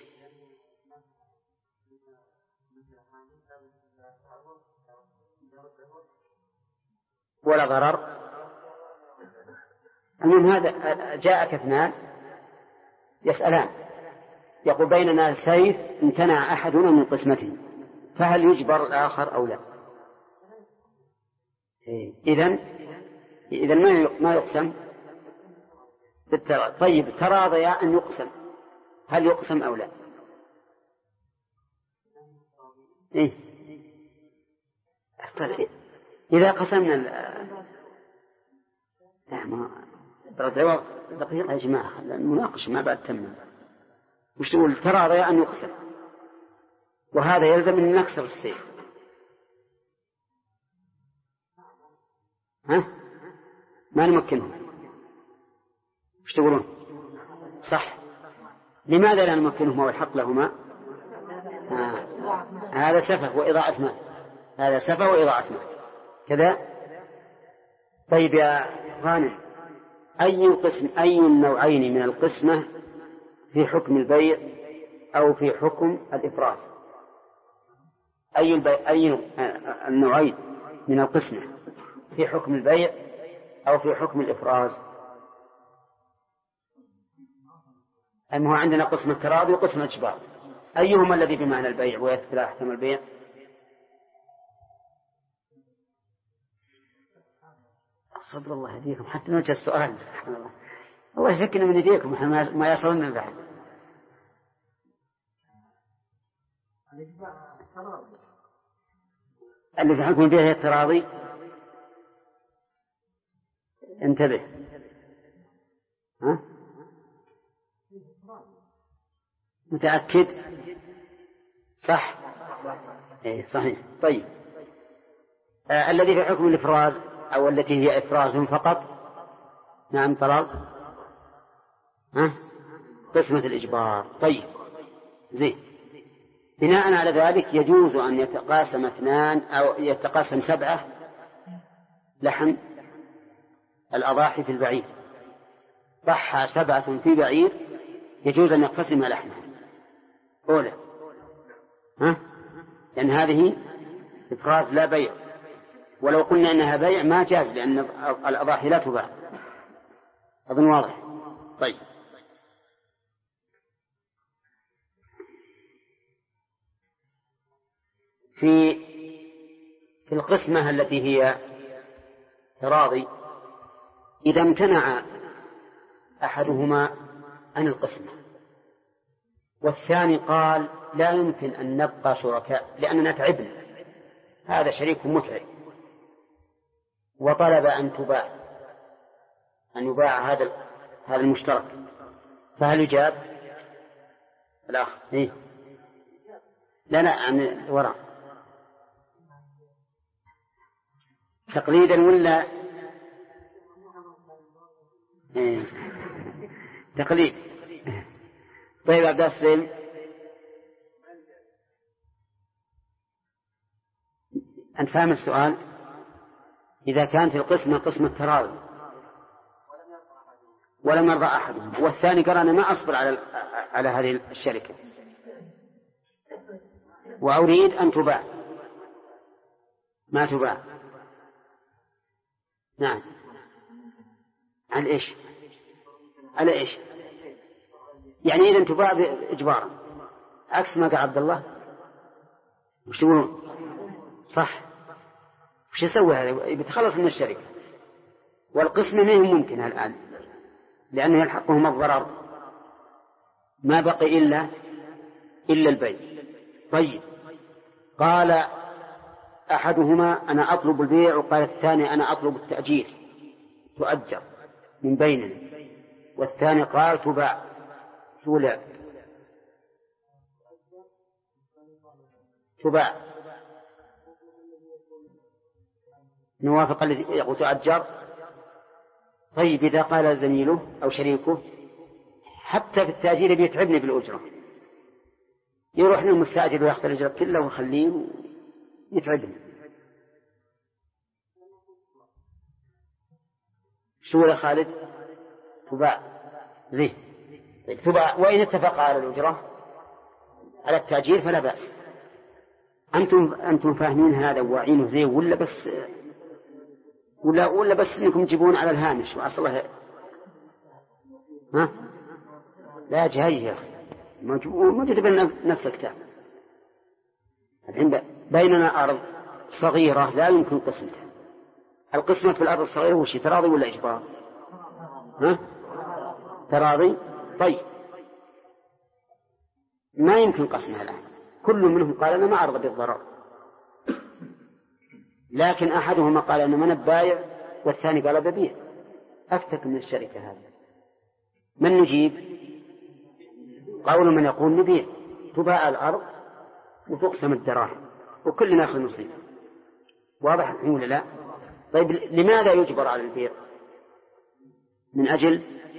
Speaker 2: ولا ضرر. المهم هذا جاءك اثنان يسألان، يقول بيننا سيف امتنع أحدنا من قسمته، فهل يجبر الآخر أو لا؟ إذن ما يقسم بالتراضي. طيب، تراضيا أن يقسم، هل يقسم أو لا؟ إذا قسمنا دقيقة يا جماعة، المناقشة ما بعد تم. وش تقول؟ تراضي أن يقسم، وهذا يلزم أن نكسر السيف. ها؟ ما نمكنهم. وش تقولون؟ صح. لماذا لا نمكنهما والحق لهما؟ هذا سفه وإضاعة مال. هذا سفه وإضاعة مال كذا. طيب يا غانم، أي النوعين من القسمة في حكم البيع أو في حكم الإفراز؟ أي النوعين من القسمة في حكم البيع أو في حكم الإفراز؟ أنه عندنا قسم التراضي وقسم الإجبار، أيهما الذي بمعنى البيع ويدخل أحكام البيع؟ صبر الله يهديكم حتى نوجه السؤال. سبحان الله، الله يفكنا من يديكم ما يصلنا بعد. اللي في حكم البيع هي التراضي. انتبه. ها؟ متأكد؟ صح؟ إيه صحيح. طيب الذي في حكم الإفراز أو التي هي إفراز فقط، نعم طلاق. ها؟ قسمة الإجبار. طيب زين. بناء على ذلك يجوز أن يتقاسم 2 أو يتقاسم 7 لحم الأضاحي في البعير. ضحى 7 في بعير، يجوز أن يقسم لحمه أولى. ها؟ لأن هذه إفراز لا بيع، ولو قلنا أنها بيع ما جاز لأن الأضاحي لا تباع. أظن واضح. طيب في القسمة التي هي تراضي، إذا امتنع أحدهما عن القسمة والثاني قال لا يمكن أن نبقى شركاء لأننا تعبنا، هذا شريك متعب، وطلب أن يباع هذا المشترك، فهل يجاب الأخ؟ إيه؟ لا عن الوراء تقليدا ولا إيه؟ تقليد. طيب عبد السلام، أنت فاهم السؤال؟ إذا كانت القسمة قسمة تراضي ولم يرضى أحدهم والثاني قال أنا ما أصبر على هذه الشركة وأريد أن تباع، ما تباع. نعم. على إيش؟ على إيش؟ يعني إذا تباع إجبارا عكس ما قال عبد الله. وش تقولون؟ صح. وش يسوي هذا؟ يتخلص من الشركة والقسم ما هو ممكن الآن لأنه يلحقهم الضرر، ما بقي إلا البيع. طيب قال أحدهما أنا أطلب البيع وقال الثاني أنا أطلب التأجير تؤجر من بيننا، والثاني قال تباع. ولا تباع نوافق الذي يقول تؤجر. طيب إذا قال زميله أو شريكه حتى في التأجير بيتعبني بالأجرة، يروح للمستأجر ويأخذ الأجرة كله ويخليه يتعبني، شو يا خالد؟ تباع. زين. طيب تباع، وإن اتفق على الأجرة على التأجير فلا بأس. أنتم فاهمين هذا وواعينه زين ولا بس إنكم تجيبون على الهامش وأصله؟ ها؟ لا جاي يا أخي، موجود بين نفس الكتاب. الحين بيننا أرض صغيرة لا يمكن قسمتها. القسمة في الأرض الصغيرة وش تراضي ولا إجبار؟ ها؟ تراضي. طيب ما يمكن قسمها الآن، كل منهم قال أنا ما أرضى بالضرر، لكن أحدهما قال أنا من البايع والثاني قال ببيع، أفتك من الشركة هذا. من نجيب؟ قول من يقول نبيع، تباع الأرض وتقسم الدراهم وكل ناخذ نصيب. واضح الحين ولا لا؟ طيب لماذا يجبر على البيع؟ من أجل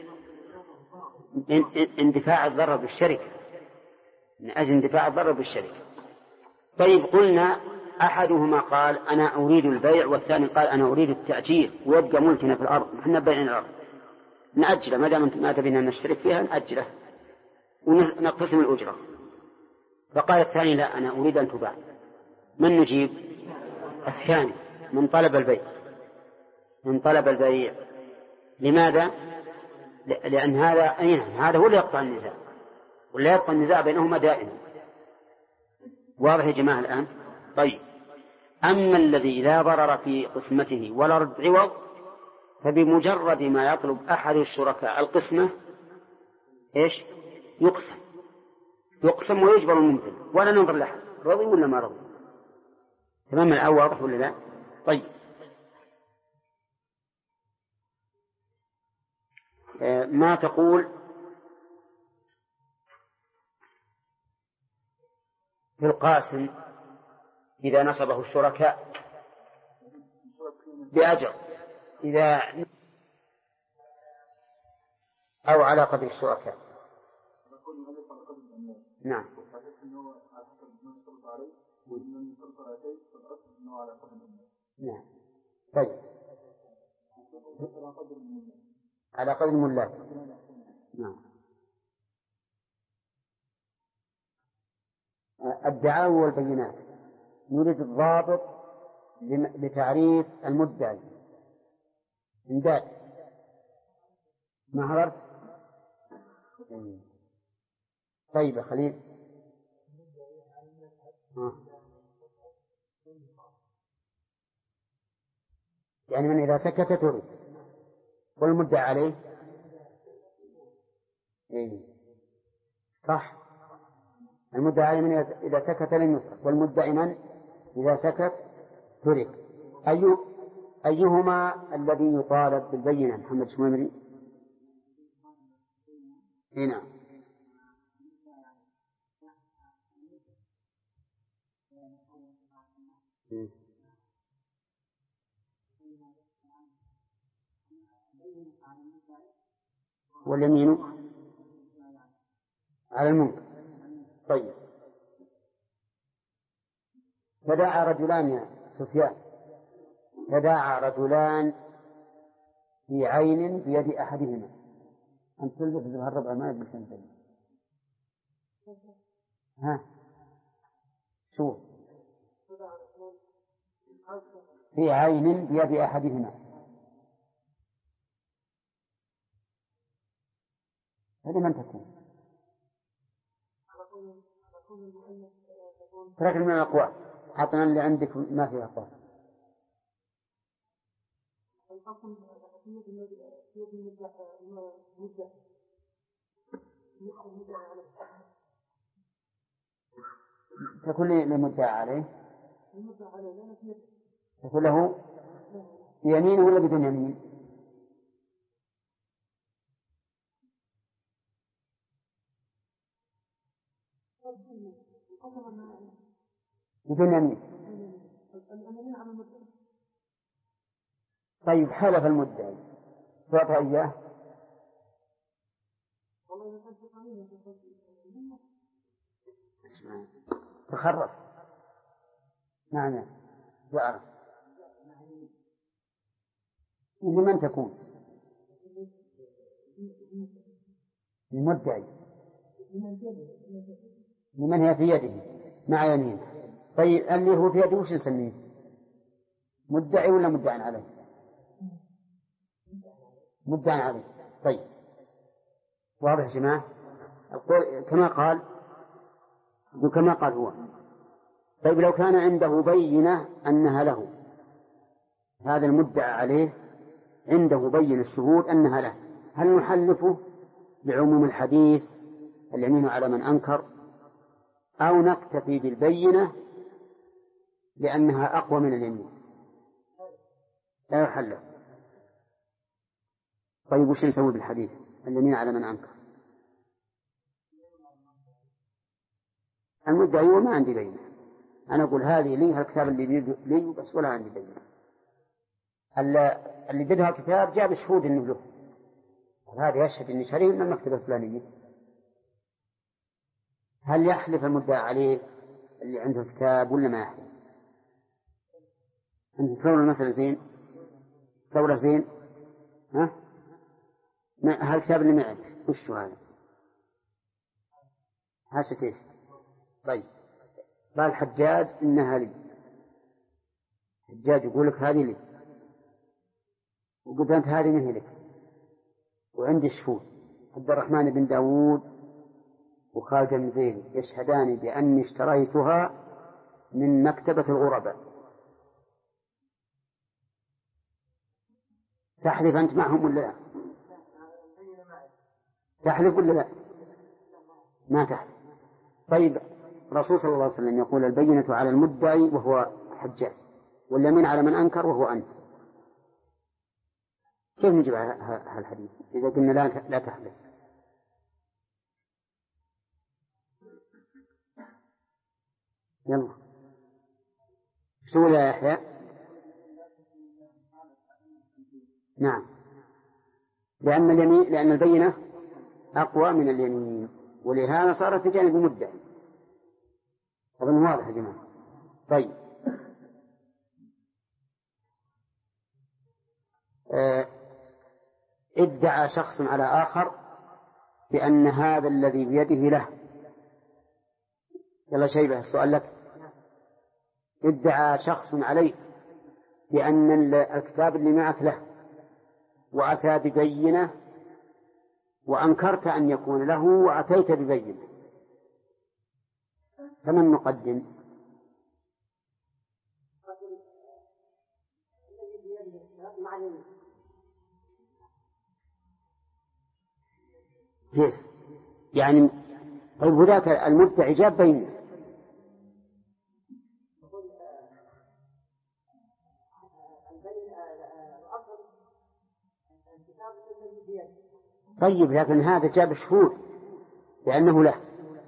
Speaker 2: اندفاع الضرر بالشركة، من أجل اندفاع الضرر بالشركة. طيب قلنا أحدهما قال أنا أريد البيع والثاني قال أنا أريد التأجير ويبقى ملكنا في الأرض، نحن بيعنا الأرض نأجله ما دام ما تبينا نشترك فيها نأجله ونقسم الأجرة. فقال الثاني لا أنا أريد أن تباع. من نجيب؟ الثاني من طلب البيع، من طلب البيع. لماذا؟ لأن هذا هو اللي يقطع النزاع، ولا يبقى النزاع بينهما دائما. واضح يا جماعة الآن؟ طيب أما الذي لا ضرر في قسمته ولا رد عوض فبمجرد ما يطلب أحد الشركاء القسمة إيش؟ يقسم ويجبر الممكن ولا ننظر لحد رضي ولا ما رضي. تمام الأول واضح ولا لا؟ طيب ما تقول في القاسم إذا نصبه الشركاء بأجر إذا أو على قدر الشركاء؟ نعم. نعم. طيب على قدر الملاك. نعم. الدعاوى والبينات نريد الضابط لتعريف المدعي. إمداد ما حضرت؟ طيب خليل. يعني من إذا سكت ترد والمدعى عليه صح. المدعى عليه من إذا سكت لم يترك، والمدعي من إذا سكت ترك. أيهما الذي يطالب بالبينة؟ محمد شميمري. هنا واليمين على المنكر. طيب تداعى رجلان يا سفيان، تداعى رجلان في عين بيد أحدهما. أنت تلبس الربع ما يبقى شيء. ها شوف في عين بيد أحدهما، هذه من تكون؟ ترك من الأقوال. عطنا اللي عندك ما فيه أقوال. تكون للمدعى عليه، تكون له بيمين ولا بدون يمين؟ بدون يمين. طيب حلف المدعي تعطى إياه؟ تخرف. نعم يعرف. لمن تكون؟ المدعي لمن هي في يده مع يمينه. طيب اللي هو في يده وش نسميه؟ مدعي ولا مدعي عليه؟ مدعي عليه. طيب واضح يا جماعة؟ كما قال هو. طيب لو كان عنده بينة أنها له، هذا المدعى عليه عنده بينة الشهود أنها له، هل نحلفه بعموم الحديث اليمين على من أنكر، أو نكتفي بالبينة لأنها أقوى من اليمين؟ لا يحلف. طيب وش نسوي بالحديث اليمين على من أنكر؟ المدعي وما عندي بينة، أنا أقول هذه لي الكتاب اللي لي بس ولا عندي بينة. اللي بدها الكتاب جاب شهود إنه له، هذا يشهد إني شريك من المكتبة الفلانية. هل يحلف المدعي عليه اللي عنده الكتاب ولا ما يحلف؟ أنت تصور المسألة زين؟ تصور زين؟ ها؟ هالكتاب اللي معك وش هذا؟ حاشة إيش؟ طيب قال الحجاج إنها لي، الحجاج يقول لك هذه لي، وقلت أنت هذه من لك، وعندي شهود عبد الرحمن بن داود وخالد بن زيد يشهدان بأني اشتريتها من مكتبة الغرباء، تحلف أنت معهم ولا لا؟ تحلف ولا لا؟ ما تحلف. طيب الرسول صلى الله عليه وسلم يقول البينة على المدعي وهو حجاج، واليمين على من أنكر وهو أنت. كيف نجيب هذا الحديث إذا قلنا لا تحلف؟ يلا شو يا يحيى؟ نعم، لأن البينة أقوى من اليمين، ولهذا صارت في جانب المدعي. أظن واضح يا جماعة. طيب ادعى شخص على آخر بأن هذا الذي بيده له. يلا شيبة السؤال لك. ادعى شخص عليك بأن الكتاب اللي معك له، وأتى ببينة وأنكرت أن يكون له وأتيت ببينة، فمن نقدم؟ كيف يعني؟ طيب وذاك المدعي جاب بينة. طيب لكن هذا جاب شهود لأنه له.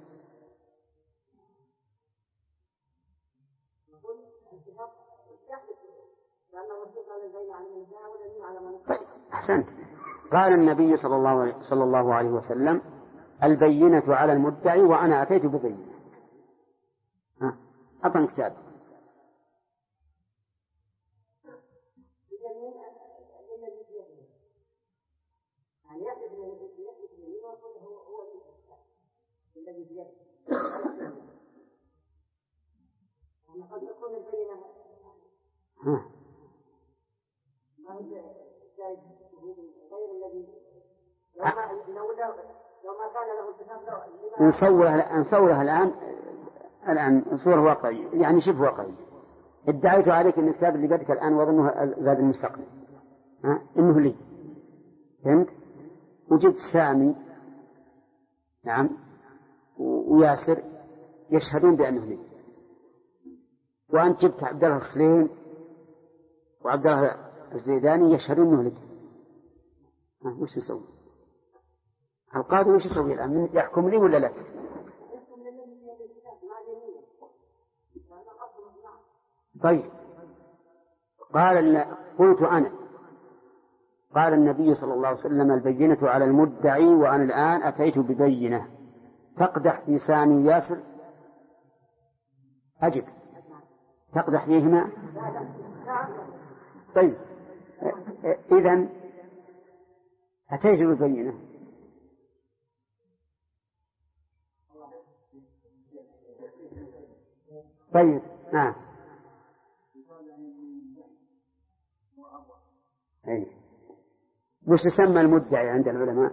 Speaker 2: طيب أحسنت. قال النبي صلى الله عليه وسلم البينة على المدعي وأنا أتيت ببينة. أعطني كتاب.
Speaker 1: قد يكون البينة غير الذي لو ما كان له الكتاب
Speaker 2: نصورها الآن صورة واقعية، يعني شبه واقعية. ادعيت عليك أن الكتاب اللي بدك الآن وظنه زاد المستقبل إنه لي، فهمت؟ وجدت سامي نعم وياسر يشهدون بأنه لي، وأنت جبت عبد الله الصليم وعبد الله الزيداني يشهدون أنه لك. وش نسوي؟ القاضي وش يسوي الآن؟ يحكم لي ولا لك؟ طيب قلت أنا. قال النبي صلى الله عليه وسلم البينة على المدعي وأنا الآن أتيت ببينة، تقدح في سامي ياسر؟ أجب، تقدح فيهما؟ طيب إذن أتيت ببينة. طيب نعم. وش يسمى المدعي عند العلماء؟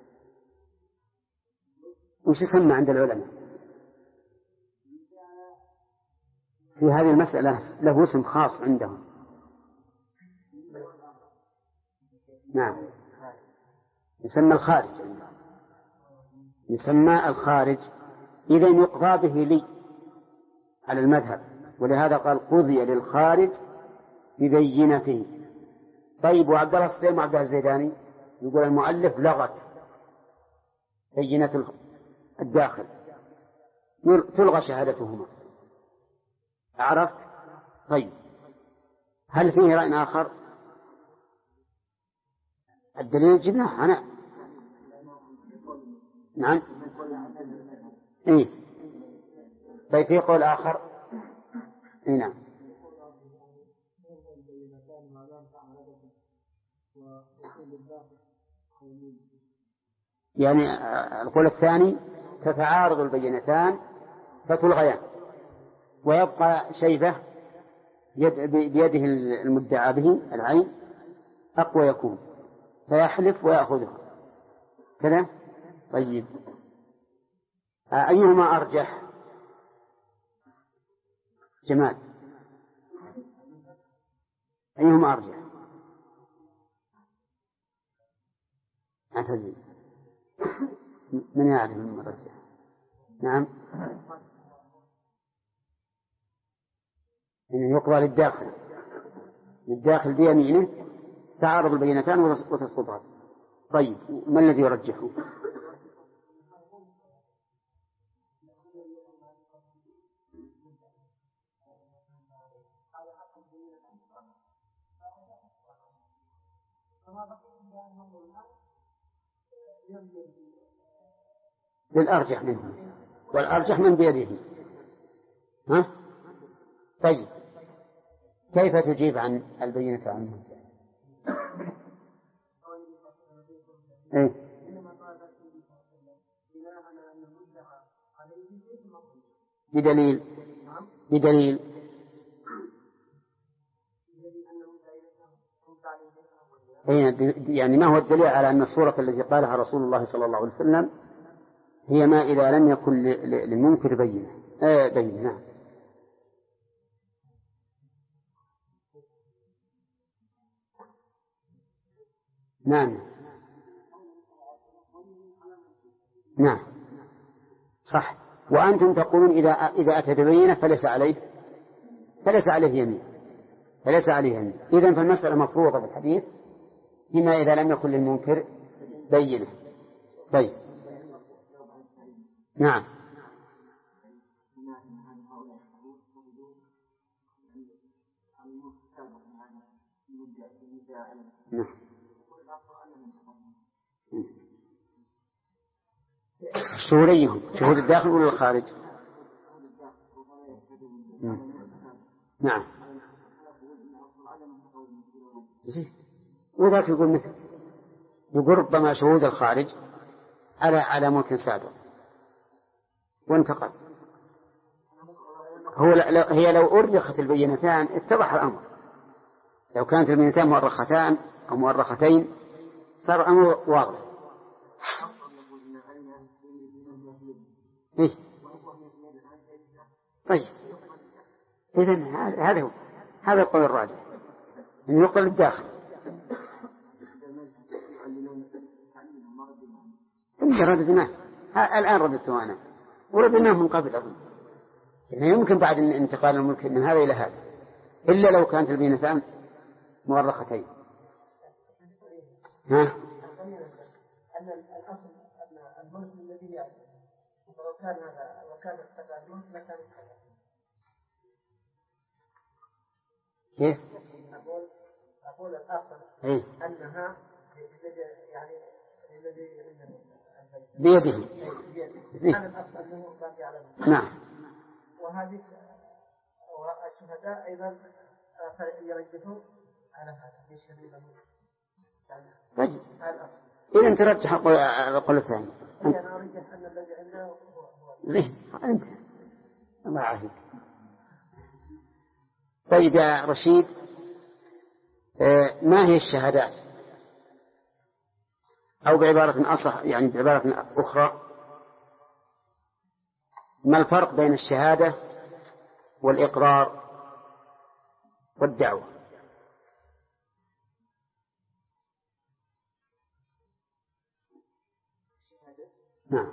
Speaker 2: وش يسمى عند العلماء في هذه المسألة؟ له اسم خاص عندهم. نعم يسمى الخارج عندهم، يسمى الخارج. إذن يقضى به لي على المذهب، ولهذا قال قضي للخارج ببينته. طيب وعبد الله الصليم وعبد الله الزيداني يقول المؤلف لغت بينة الداخل تلغى شهادتهما. عرفت؟ طيب هل فيه رأي آخر؟ الدليل جبناه أنا. نعم. إيه طيب في قول آخر. إيه نعم. يعني القول الثاني تتعارض البينتان فتلغيان ويبقى شيبة بيده المدعى به العين أقوى يكون فيحلف ويأخذها كذا. طيب أيهما أرجح؟ جمال أيهما أرجح؟ أعتذر من يعرف من أرجح؟ نعم إنه يقضى للداخل بيمينه تعارض البينتان وتسقطها. طيب ما الذي يرجحه؟ للأرجح منه والأرجح من بيده. ها؟ طيب كيف تجيب عن البينة عنه؟ إيه؟ بدليل يعني ما هو الدليل على أن الصورة التي قالها رسول الله صلى الله عليه وسلم هي ما إذا لم يكن للمنكر بينة بينة. نعم صح. وأنتم تقولون إذا أتى ببينة فليس عليه يمين. إذن فالمسألة مفروضة بالحديث فيما إذا لم يكن للمنكر بينة. طيب نعم. شهوديهم شهود الداخل ولا الخارج؟ نعم. وذاك يقول مثل يقول ربما شهود الخارج على ملك سابق وانتقل. هي لو أرخت البينتان اتضح الأمر. لو كانت البينتان مؤرختان أو مؤرختين صار أمر واضح. إيه؟ طيب إذن هذا القول الراجح أن يقبل الداخل. إن رددناه الآن رددته أنا ورددناه من قبل أظن. إنه يمكن بعد انتقال الملك من هذا إلى هذا إلا لو كانت البينتان مؤرختين. ها؟
Speaker 1: أن الأصل أن الملك الذي يعرف ولو كان هذا وكان التقادم لكان
Speaker 2: كيف؟
Speaker 1: أقول الأصل أنها يعني الذي
Speaker 2: بيده.
Speaker 1: كان الأصل أنه باقي على
Speaker 2: نعم.
Speaker 1: وهذه والشهداء أيضا يرجحون على هذا في شهيد
Speaker 2: طيب إذا ترجح القول الثاني.
Speaker 1: أنا أرجح أن الذي عنده هو
Speaker 2: زين أنت الله يعافيك. طيب يا رشيد ما هي الشهادات أو بعبارة أصح يعني بعبارة أخرى ما الفرق بين الشهادة والإقرار والدعوة؟ نعم.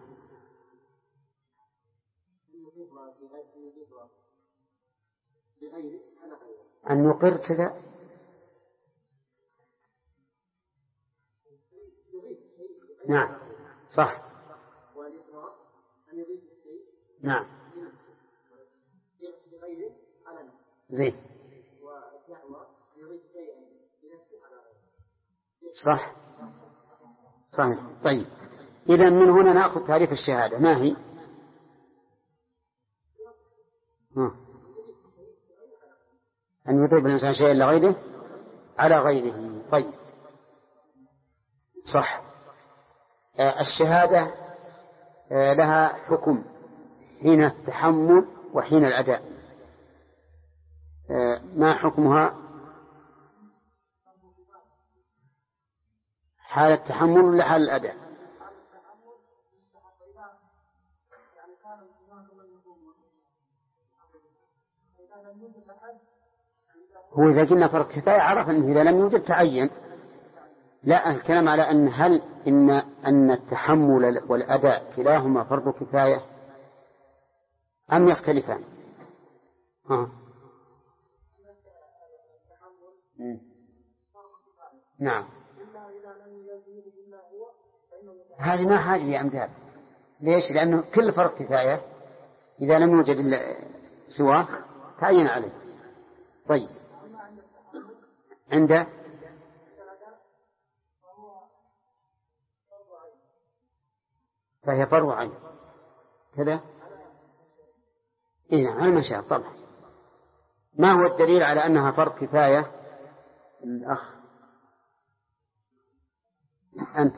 Speaker 2: أن نقر كذا نعم صح.
Speaker 1: والإقرار أن يضيف الشيء
Speaker 2: نعم
Speaker 1: لغيره على نفسه.
Speaker 2: زين.
Speaker 1: والدعوة أن يضيف شيئا لنفسه على غيره.
Speaker 2: صح صحيح. طيب إذا من هنا نأخذ تعريف الشهادة ما هي؟ أن يضيف الإنسان شيئا لغيره على غيره. طيب صح. الشهادة لها حكم حين التحمل وحين الأداء. ما حكمها حال التحمل ولا حال الأداء؟ هو إذا قلنا فرض كفاية عرف أنه إذا لم يوجد تعين. لا الكلام على أن هل أن التحمل والأداء كلاهما فرض كفاية أم يختلفان؟ نعم هذه ما حاجة يا أمثال. ليش؟ لأنه كل فرض كفاية إذا لم يوجد إلا سواه تعين عليه. طيب عند فهي فرض عين كذا. إيه على المشاء طبعا. ما هو الدليل على أنها فرض كفاية؟ الأخ أنت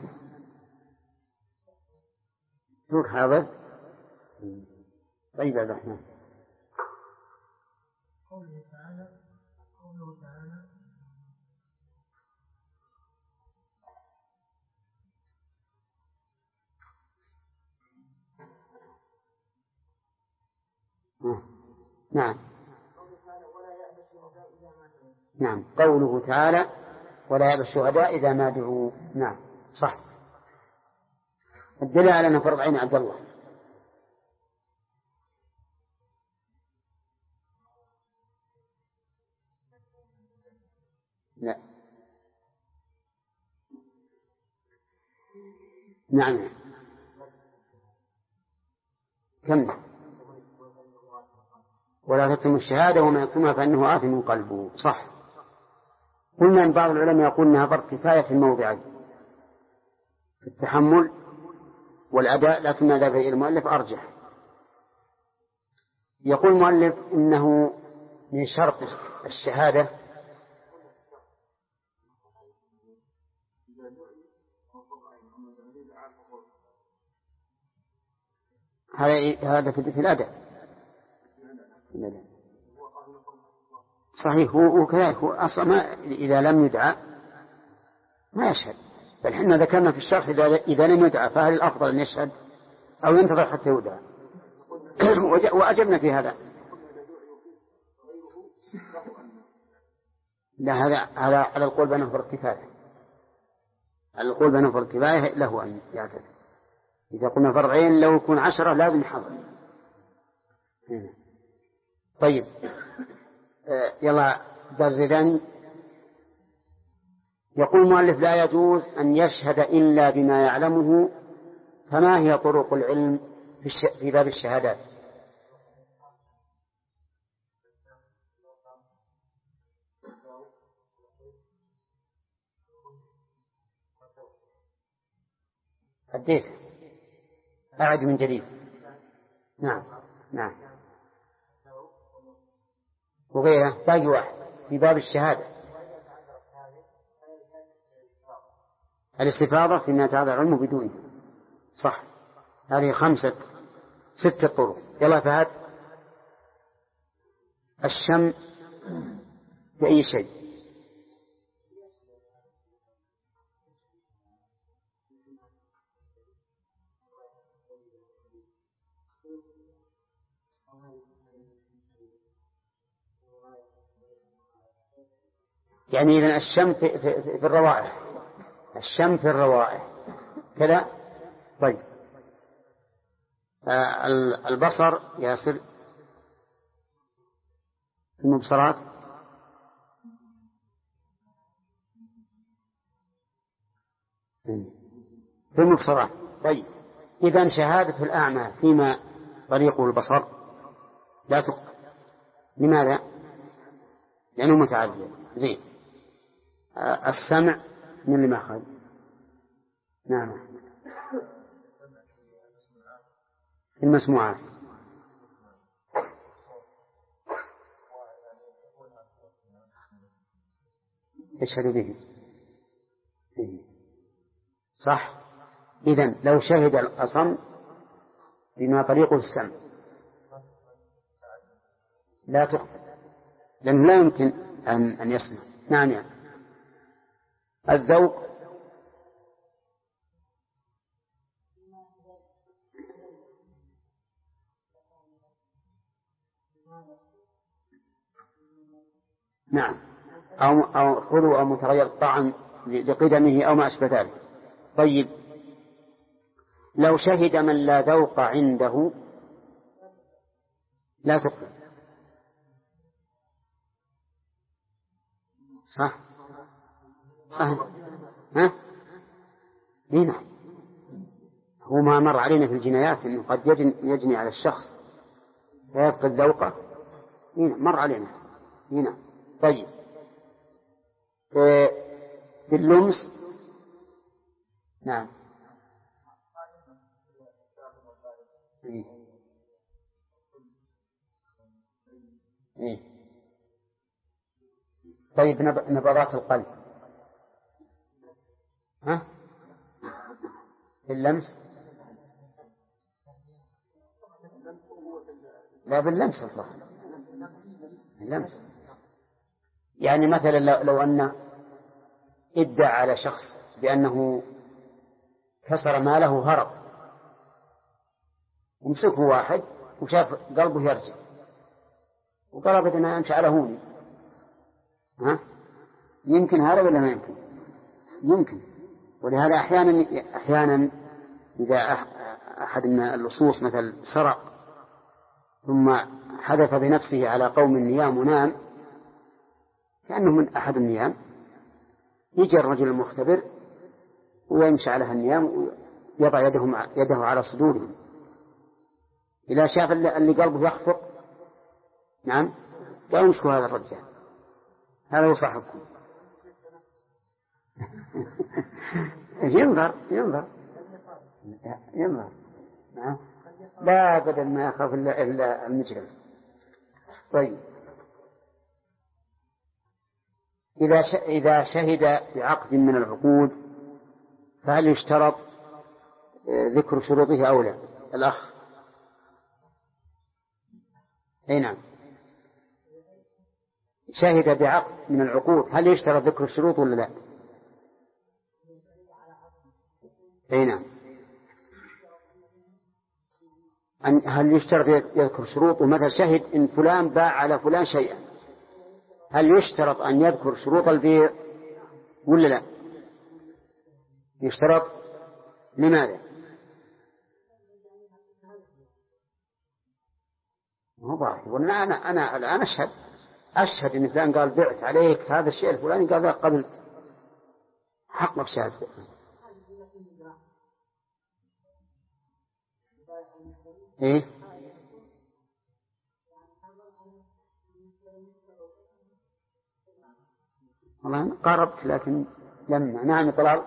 Speaker 2: شوف هذا. طيب يا الرحمن.
Speaker 1: قوله تعالى
Speaker 2: نعم نعم قوله تعالى ولا يأبى الشهداء إذا ما دعوا. نعم صح. الدليل على أنه فرض عين عبد الله. لا نعم كم ولا تكتموا الشهادة وما يكتمها فإنه آثم قلبه. صح. قلنا أن بعض العلماء يقول أنها فرض كفاية في الموضعين في التحمل والأداء، لكن ما ذهب إليه المؤلف أرجح. يقول المؤلف إنه من شرط الشهادة هذا في الأداء. صحيح. هو كذلك. هو أصلا إذا لم يدعى ما يشهد. بل حنا ذكرنا في الشرح إذا لم يدعى فهل الأفضل أن يشهد أو ينتظر حتى يدعى؟ وأجبنا في هذا. لا هذا على القول بأنه فرض كفاية. على القول بأنه فرض كفاية له أن يعتذر. إذا قلنا فرض عين لو يكون 10 لازم يحضر. طيب يلا درزداني. يقول المؤلف لا يجوز أن يشهد إلا بما يعلمه. فما هي طرق العلم في باب الشهادات؟ حديث أعد من جديد. نعم نعم وغيره. باقي واحد في باب الشهادة الاستفاضة فيما يتعاذر العلم بدونه. صح. هذه 6 طرق. يلا فهد. الشم بأي شيء. يعني إذن الشم في الروائح. الشم في الروائح كذا. طيب البصر ياسر المبصرات. في المبصرات. طيب إذن شهادة الأعمى فيما طريقه البصر لا تقبل. لماذا؟ لأنه متعذر. زين. السمع من اللي ما أخذ. نعم. المسموعات يشهد به. صح. إذن لو شهد الأصم بما طريقه السمع لا تقبل، لأنه لا يمكن أن يسمع. نعم. يعني الذوق نعم، أو حلو أو متغير الطعم لقدمه أو ما أشبه ذلك. طيب لو شهد من لا ذوق عنده لا تقبل. صح. ها؟ نعم. هو ما مر علينا في الجنايات أنه قد يجني على الشخص فيفقد ذوقه. مر علينا هنا. طيب باللمس. نعم. طيب نبضات القلب ها؟ باللمس؟ لا باللمس الظاهر. اللمس يعني مثلا لو أن ادعى على شخص بأنه كسر ماله هرب، ومسكه واحد وشاف قلبه يرجع وقال أبدا أنا أمشي على هوني، ها؟ يمكن هذا ولا ما يمكن؟ يمكن. ولهذا أحيانا إذا أحد من اللصوص مثل سرق ثم حدث بنفسه على قوم النيام ونام كأنه من أحد النيام، يجي الرجل المختبر ويمشي على النيام ويضع يده على صدورهم، إذا شاف اللي قلبه يخفق نعم لا يمسكوا هذا الرجال، هذا هو صاحبكم. ينظر نعم. لا أبدا ما يخاف إلا المجرم. طيب إذا شهد بعقد من العقود فهل يشترط ذكر شروطه أو لا؟ الأخ أي نعم، شهد بعقد من العقود هل يشترط ذكر الشروط ولا لا؟ أي نعم. هل يشترط يذكر شروط؟ ومثلا شهد إن فلان باع على فلان شيئا، هل يشترط أن يذكر شروط البيع ولا لا؟ يشترط. لماذا؟ مو ضاحي. وأنا أنا الآن أشهد إن فلان قال بعت عليك هذا الشيء الفلاني، قال ذا قبل حق بشهادة. إيه والله قربت لكن لما نعم طلال.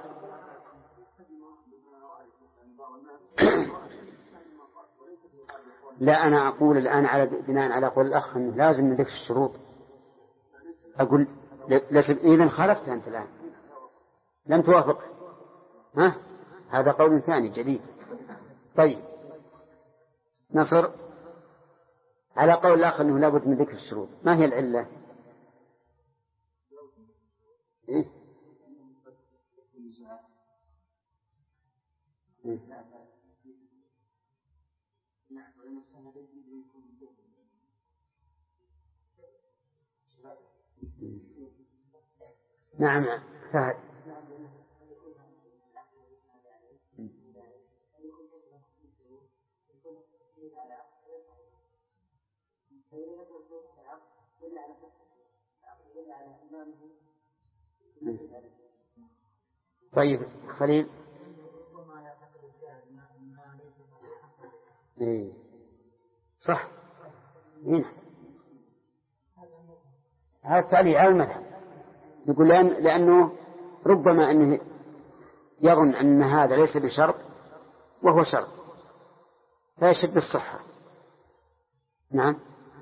Speaker 2: لا أنا أقول الآن على بناء على قول الأخ أنه لازم ندك الشروط، أقول إذن خالفت أنت الآن لم توافق، ها؟ هذا قول ثاني جديد. طيب نصر على قول الآخر أنه لابد من ذكر الشروط، ما هي العلة؟ إيه؟ إيه؟ نعم فهد. طيب خليل. إيه. صح. هنا هذا التعليل على المذهب، يقول لأنه ربما أنه يظن أن هذا ليس بشرط وهو شرط فيشد بالصحة. نعم.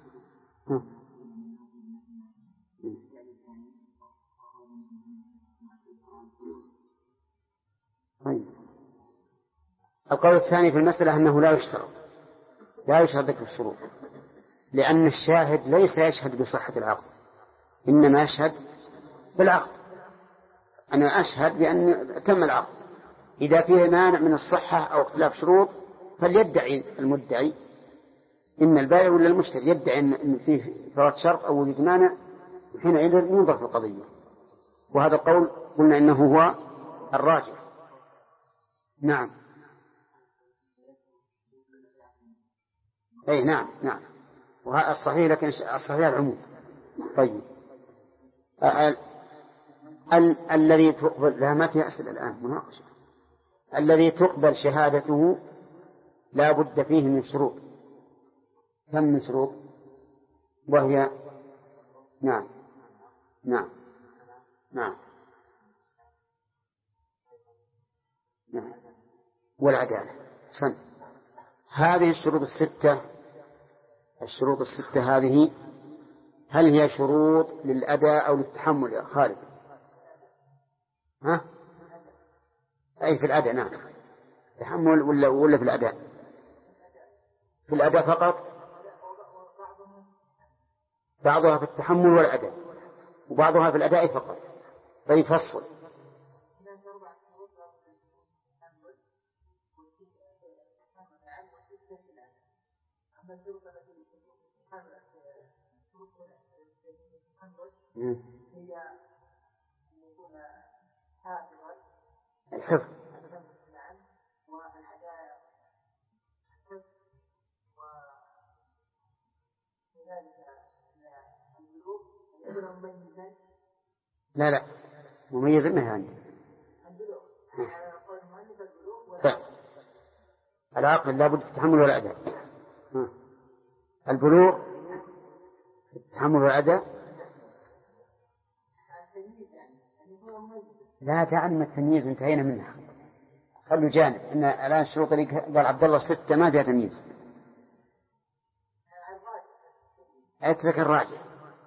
Speaker 2: القول الثاني في المسألة أنه لا يشترط ذكر الشروط، لأن الشاهد ليس يشهد بصحة العقد، إنما يشهد بالعقد. أنا أشهد بأن تم العقد، إذا فيه مانع من الصحة أو اختلاف شروط فليدعي المدعي، إن البائع ولا المشتري يدعي أن فيه فوات شرط أو وجود مانع، حينئذ ينظر في القضية. وهذا القول قلنا إنه هو الراجح. نعم. أي نعم. وهذا الصحيح، لكن الصحيح العموم. طيب الذي تقبل، لا ما فيها أسئلة الآن مناقشة. الذي تقبل شهادته لا بد فيه من شروط. كم من شروط؟ وهي نعم والعدالة. هذه الشروط الستة هذه هل هي شروط للأداء أو للتحمل يا خالد؟ أي في الأداء. نعم. تحمل ولا في الأداء؟ في الأداء فقط. بعضها في التحمل والأداء وبعضها في الأداء فقط. طيب فصل. الحفظ لا مميز منها عندي. العقل لا بد في التحمل والأداء. البلوغ في التحمل والأداء. لا تعلم التمييز، انتهينا منها. خلوا جانب إن الآن الشروط اللي قال عبد الله 6 ما فيها تمييز. اترك الراجع.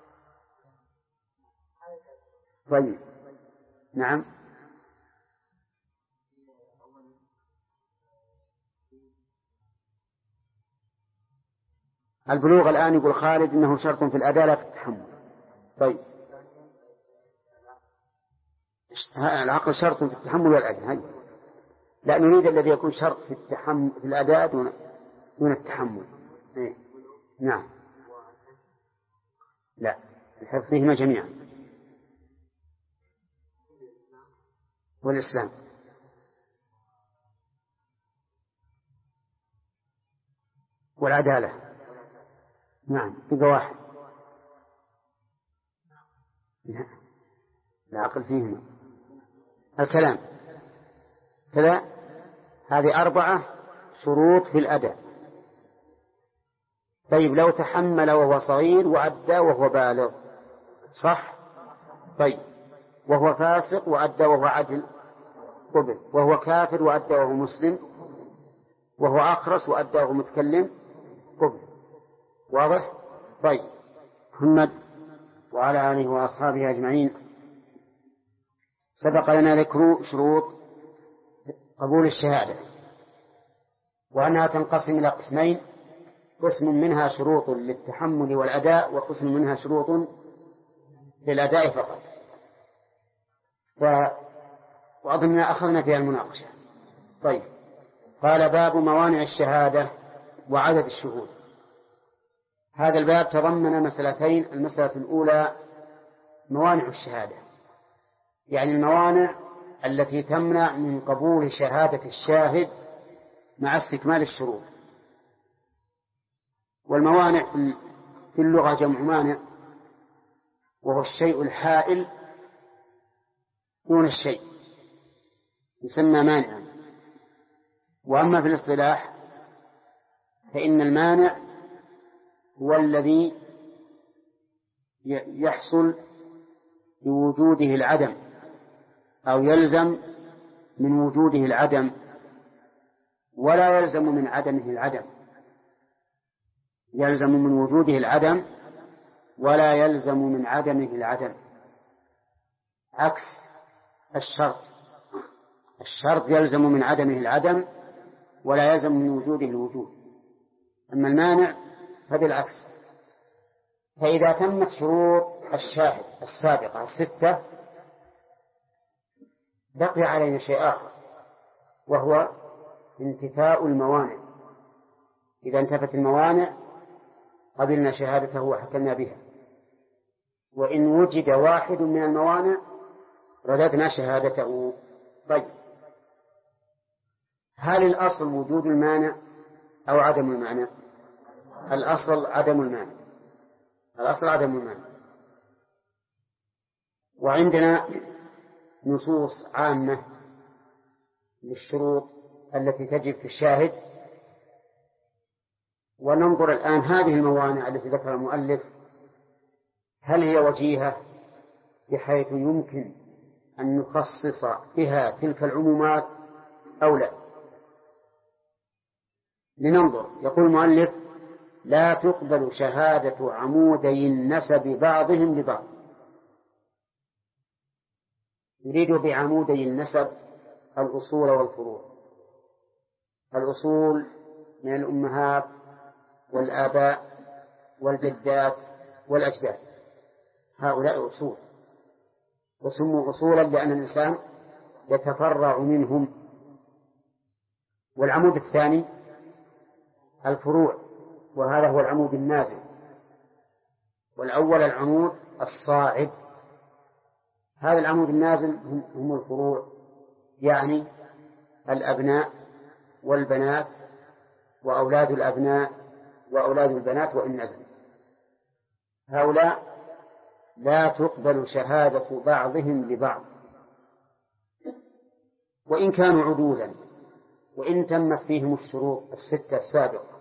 Speaker 2: طيب نعم. البلوغ الآن يقول خالد إنه شرط في الأداء لا في التحمل. طيب العقل شرط في التحمل والأداء، لا نريد الذي يكون شرط في الأداء دون التحمل. نعم. لا الحفظ فيهما جميعا. والإسلام. والعدالة. نعم بقى واحد. العقل فيهما. الكلام كذا. هذه 4 شروط في الأداء. طيب لو تحمل وهو صغير وأدى وهو بالغ صح؟ طيب وهو فاسق وأدى وهو عدل قبل، وهو كافر وأدى وهو مسلم، وهو أخرس وأدى وهو متكلم قبل. واضح؟ طيب محمد وعلى آله وأصحابه أجمعين. سبق لنا ذكر شروط قبول الشهادة، وأنها تنقسم إلى قسمين: قسم منها شروط للتحمل والأداء، وقسم منها شروط للأداء فقط. وأظننا أخذنا فيها المناقشة. طيب قال باب موانع الشهادة وعدد الشهود. هذا الباب تضمن مسألتين: المسألة الأولى موانع الشهادة، يعني الموانع التي تمنع من قبول شهادة الشاهد مع استكمال الشروط. والموانع في اللغة جمع مانع، وهو الشيء الحائل دون الشيء يسمى مانعا. وأما في الاصطلاح فإن المانع هو الذي يحصل بوجوده العدم أو يلزم من وجوده العدم ولا يلزم من عدمه العدم، يلزم من وجوده العدم ولا يلزم من عدمه العدم، عكس الشرط. الشرط يلزم من عدمه العدم ولا يلزم من وجوده الوجود، أما المانع فبالعكس. فإذا تمت شروط الشاهد السابقة 6 بقي علينا شيء آخر وهو انتفاء الموانع. إذا انتفت الموانع قبلنا شهادته وحكمنا بها، وإن وجد واحد من الموانع رددنا شهادته. طيب، هل الأصل وجود المانع أو عدم المانع؟ الأصل عدم المانع، الأصل عدم المانع. وعندنا نصوص عامة للشروط التي تجب في الشاهد، وننظر الآن هذه الموانع التي ذكر المؤلف هل هي وجيهة بحيث يمكن أن نخصص بها تلك العمومات أو لا. لننظر. يقول المؤلف: لا تقبل شهادة عمودي النسب بعضهم لبعض. يريد بعمودي النسب الأصول والفروع. الأصول من الأمهات والآباء والجدات والأجداد، هؤلاء أصول، وسموا أصولا لأن الإنسان يتفرع منهم. والعمود الثاني الفروع، وهذا هو العمود النازل. والأول العمود الصاعد. هذا العمود النازل هم الفروع، يعني الأبناء والبنات وأولاد الأبناء وأولاد البنات وإن نزل. هؤلاء لا تقبل شهادة بعضهم لبعض وإن كانوا عدولا، وإن تمت فيهم الشروط 6 السابقة.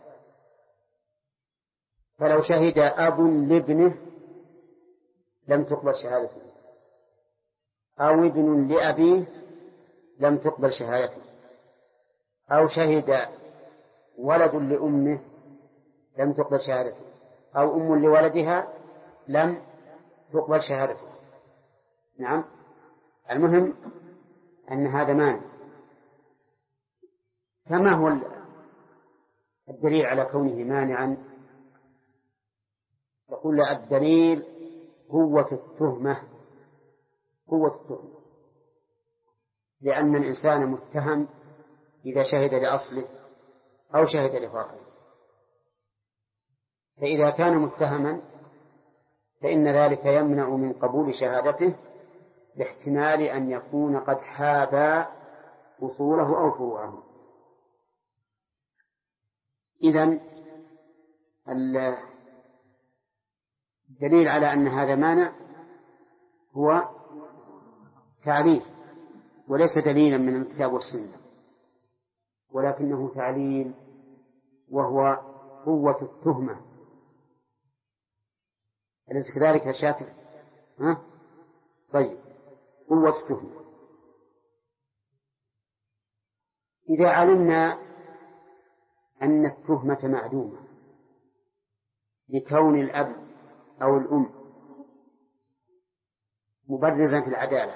Speaker 2: فلو شهد أب لابنه لم تقبل شهادته، أو ابن لأبيه لم تقبل شهادته، أو شهد ولد لأمه لم تقبل شهادته، أو أم لولدها لم تقبل شهادته. نعم، المهم أن هذا مانع. فما هو الدليل على كونه مانعا؟ يقول الدليل قوة التهمة. قوة التهمة، لأن الإنسان متهم إذا شهد لأصله أو شهد لفرعه. فإذا كان متهما فإن ذلك يمنع من قبول شهادته باحتمال أن يكون قد حابى أصوله أو فروعه. إذن الدليل على أن هذا مانع هو تعليل، وليس دليلا من الكتاب والسنة، ولكنه تعليل، وهو قوة التهمة. أليس كذلك يا شاكر؟ طيب، قوة التهمة. إذا علمنا أن التهمة معدومة لكون الأب أو الأم مبرزا في العدالة،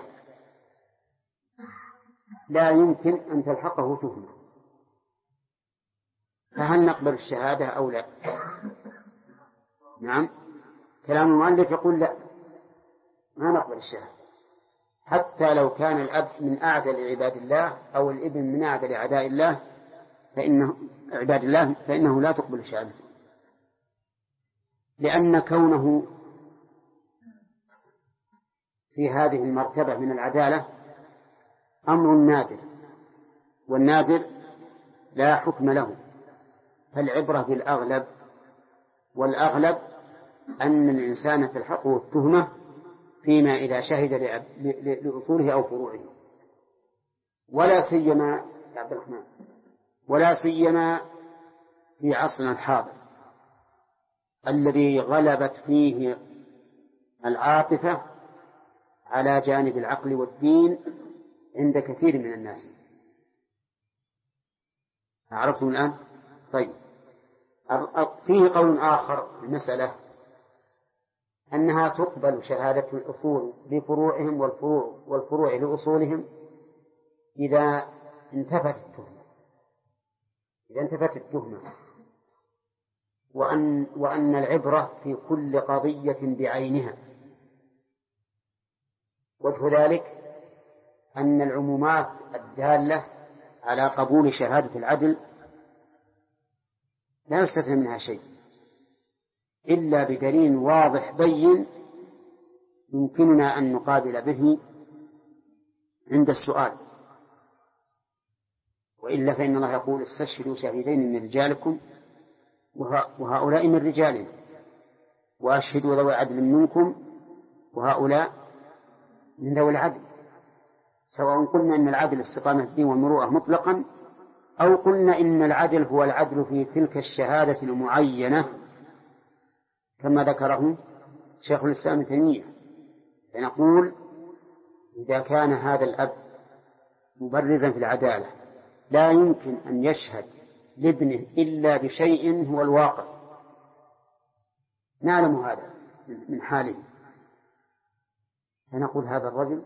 Speaker 2: لا يمكن أن تلحقه تهمة، فهل نقبل الشهادة أو لا؟ نعم، كلام المؤلف يقول لا، ما نقبل الشهادة حتى لو كان الأب من أعدل عباد الله أو الابن من أعدل أعداء الله عباد الله، فإنه لا تقبل الشهادة، لأن كونه في هذه المرتبة من العدالة أمر نادر، والنادر لا حكم له، فالعبرة بالأغلب، والأغلب أن الإنسان تلحقه التهمة فيما إذا شهد لأصوله أو فروعه. ولا سيما يا عبد الرحمن، ولا سيما في عصرنا الحاضر الذي غلبت فيه العاطفة على جانب العقل والدين عند كثير من الناس. عرفتم الآن؟ طيب، فيه قول آخر في المسألة أنها تقبل شهادة الأصول لفروعهم والفروع لأصولهم إذا انتفت التهمة، وأن العبرة في كل قضية بعينها. وجه ذلك أن العمومات الدالة على قبول شهادة العدل لا يستثنى منها شيء إلا بدليل واضح بين يمكننا أن نقابل به عند السؤال، وإلا فإن الله يقول استشهدوا شهيدين من رجالكم وهؤلاء من رجالنا وأشهدوا ذوي عدل منكم وهؤلاء من ذوي العدل، سواء قلنا إن العدل استقامة الدين والمروءة مطلقا أو قلنا إن العدل هو العدل في تلك الشهادة المعينة كما ذكره شيخ الإسلام ابن تيمية. فنقول إذا كان هذا الأب مبرزا في العدالة لا يمكن أن يشهد لابنه إلا بشيء هو الواقع، نعلم هذا من حاله، فنقول هذا الرجل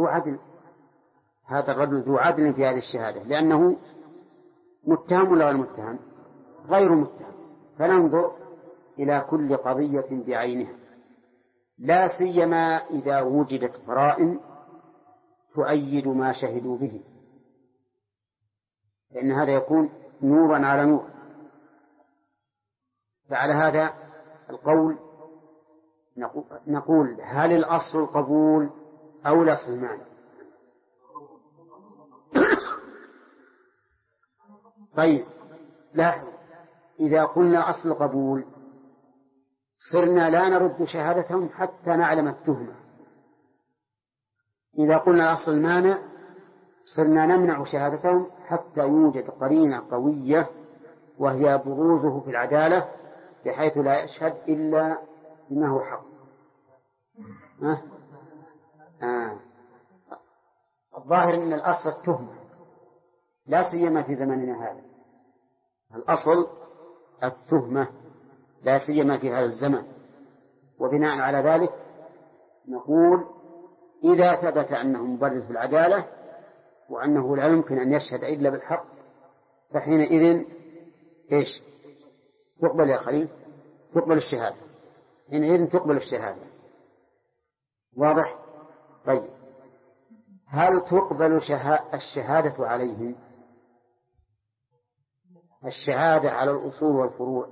Speaker 2: ذو عدل في هذه الشهادة، لأنه متهم ولا غير متهم؟ غير متهم. فننظر إلى كل قضية بعينها، لا سيما إذا وجدت قرائن تؤيد ما شهدوا به، لأن هذا يكون نورا على نور. فعلى هذا القول نقول هل الأصل القبول أو الأصل المانع؟ طيب لاحظوا، إذا قلنا أصل قبول صرنا لا نرد شهادتهم حتى نعلم التهمة. إذا قلنا أصل المانع صرنا نمنع شهادتهم حتى يوجد قرينة قوية وهي بروزه في العدالة بحيث لا يشهد إلا بما هو حق. الظاهر أن الأصل التهمة لا سيما في زماننا هذا، الأصل التهمة لا سيما في هذا الزمن. وبناء على ذلك نقول إذا ثبت أنه مبرز بالعدالة وأنه لا يمكن أن يشهد إلا بالحق فحينئذ إيش تقبل يا خليل؟ تقبل الشهادة، حينئذ تقبل الشهادة. واضح؟ طيب، هل تقبل الشهادة عليهم؟ الشهادة على الأصول والفروع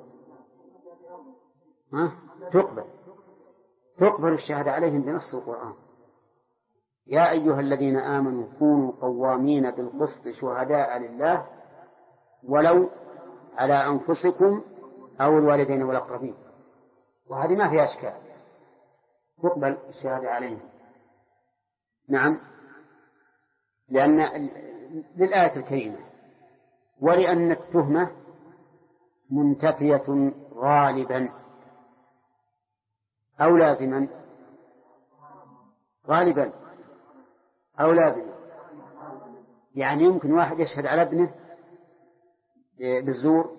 Speaker 2: تقبل الشهادة عليهم بنص القرآن: يا أيها الذين آمنوا كونوا قوامين بالقسط شهداء لله ولو على أنفسكم أو الوالدين والأقربين. وهذه ما فيها أشكال، تقبل الشهادة عليهم. نعم، لأن للآية الكريمة ولأن التهمة منتفية غالبا أو لازما، غالبا أو لازما، يعني يمكن واحد يشهد على ابنه بالزور،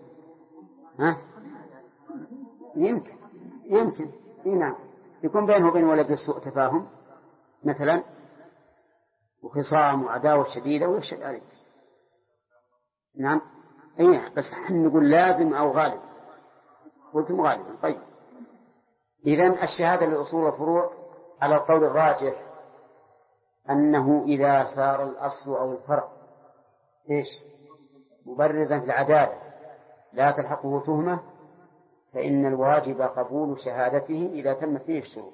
Speaker 2: يمكن نعم، يكون بينه وبين ولد سوء تفاهم مثلا وخصام وعداوة شديدة ويشهد عليه. نعم، بس نحن نقول لازم أو غالب، قلتم غالبا. طيب، إذن الشهادة للأصول والفروع على القول الراجح أنه إذا صار الأصل أو الفرع مبرزا في العدالة لا تلحقه تهمة فإن الواجب قبول شهادته إذا تمت فيه الشروط.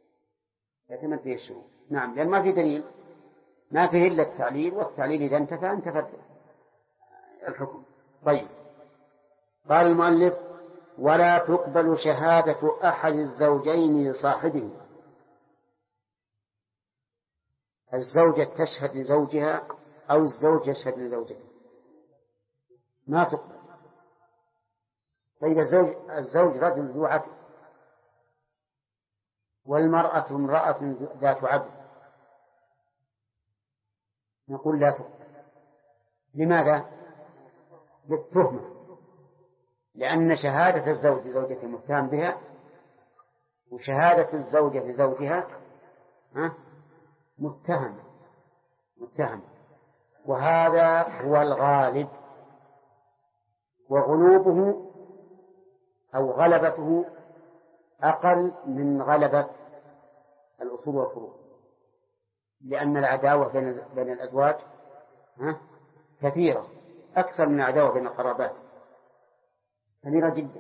Speaker 2: نعم، لأن ما في دليل، ما فيه إلا التعليل، والتعليل إذا انتفى الحكم. طيب، قال المؤلف: ولا تقبل شهادة أحد الزوجين لصاحبه. الزوجة تشهد لزوجها أو الزوج يشهد لزوجته؟ ما تقبل. طيب الزوج رجل ذو عدل، والمرأة امرأة ذات عدل، نقول لا تقبل. لماذا؟ للتهمة، لأن شهادة الزوج لزوجته المتهم بها وشهادة الزوجة لزوجها متهم، وهذا هو الغالب، وغلوبه أو غلبته أقل من غلبة الأصول والفروع، لأن العداوة بين الأزواج كثيرة، أكثر من العداوة بين القرابات، كثيرة جدا.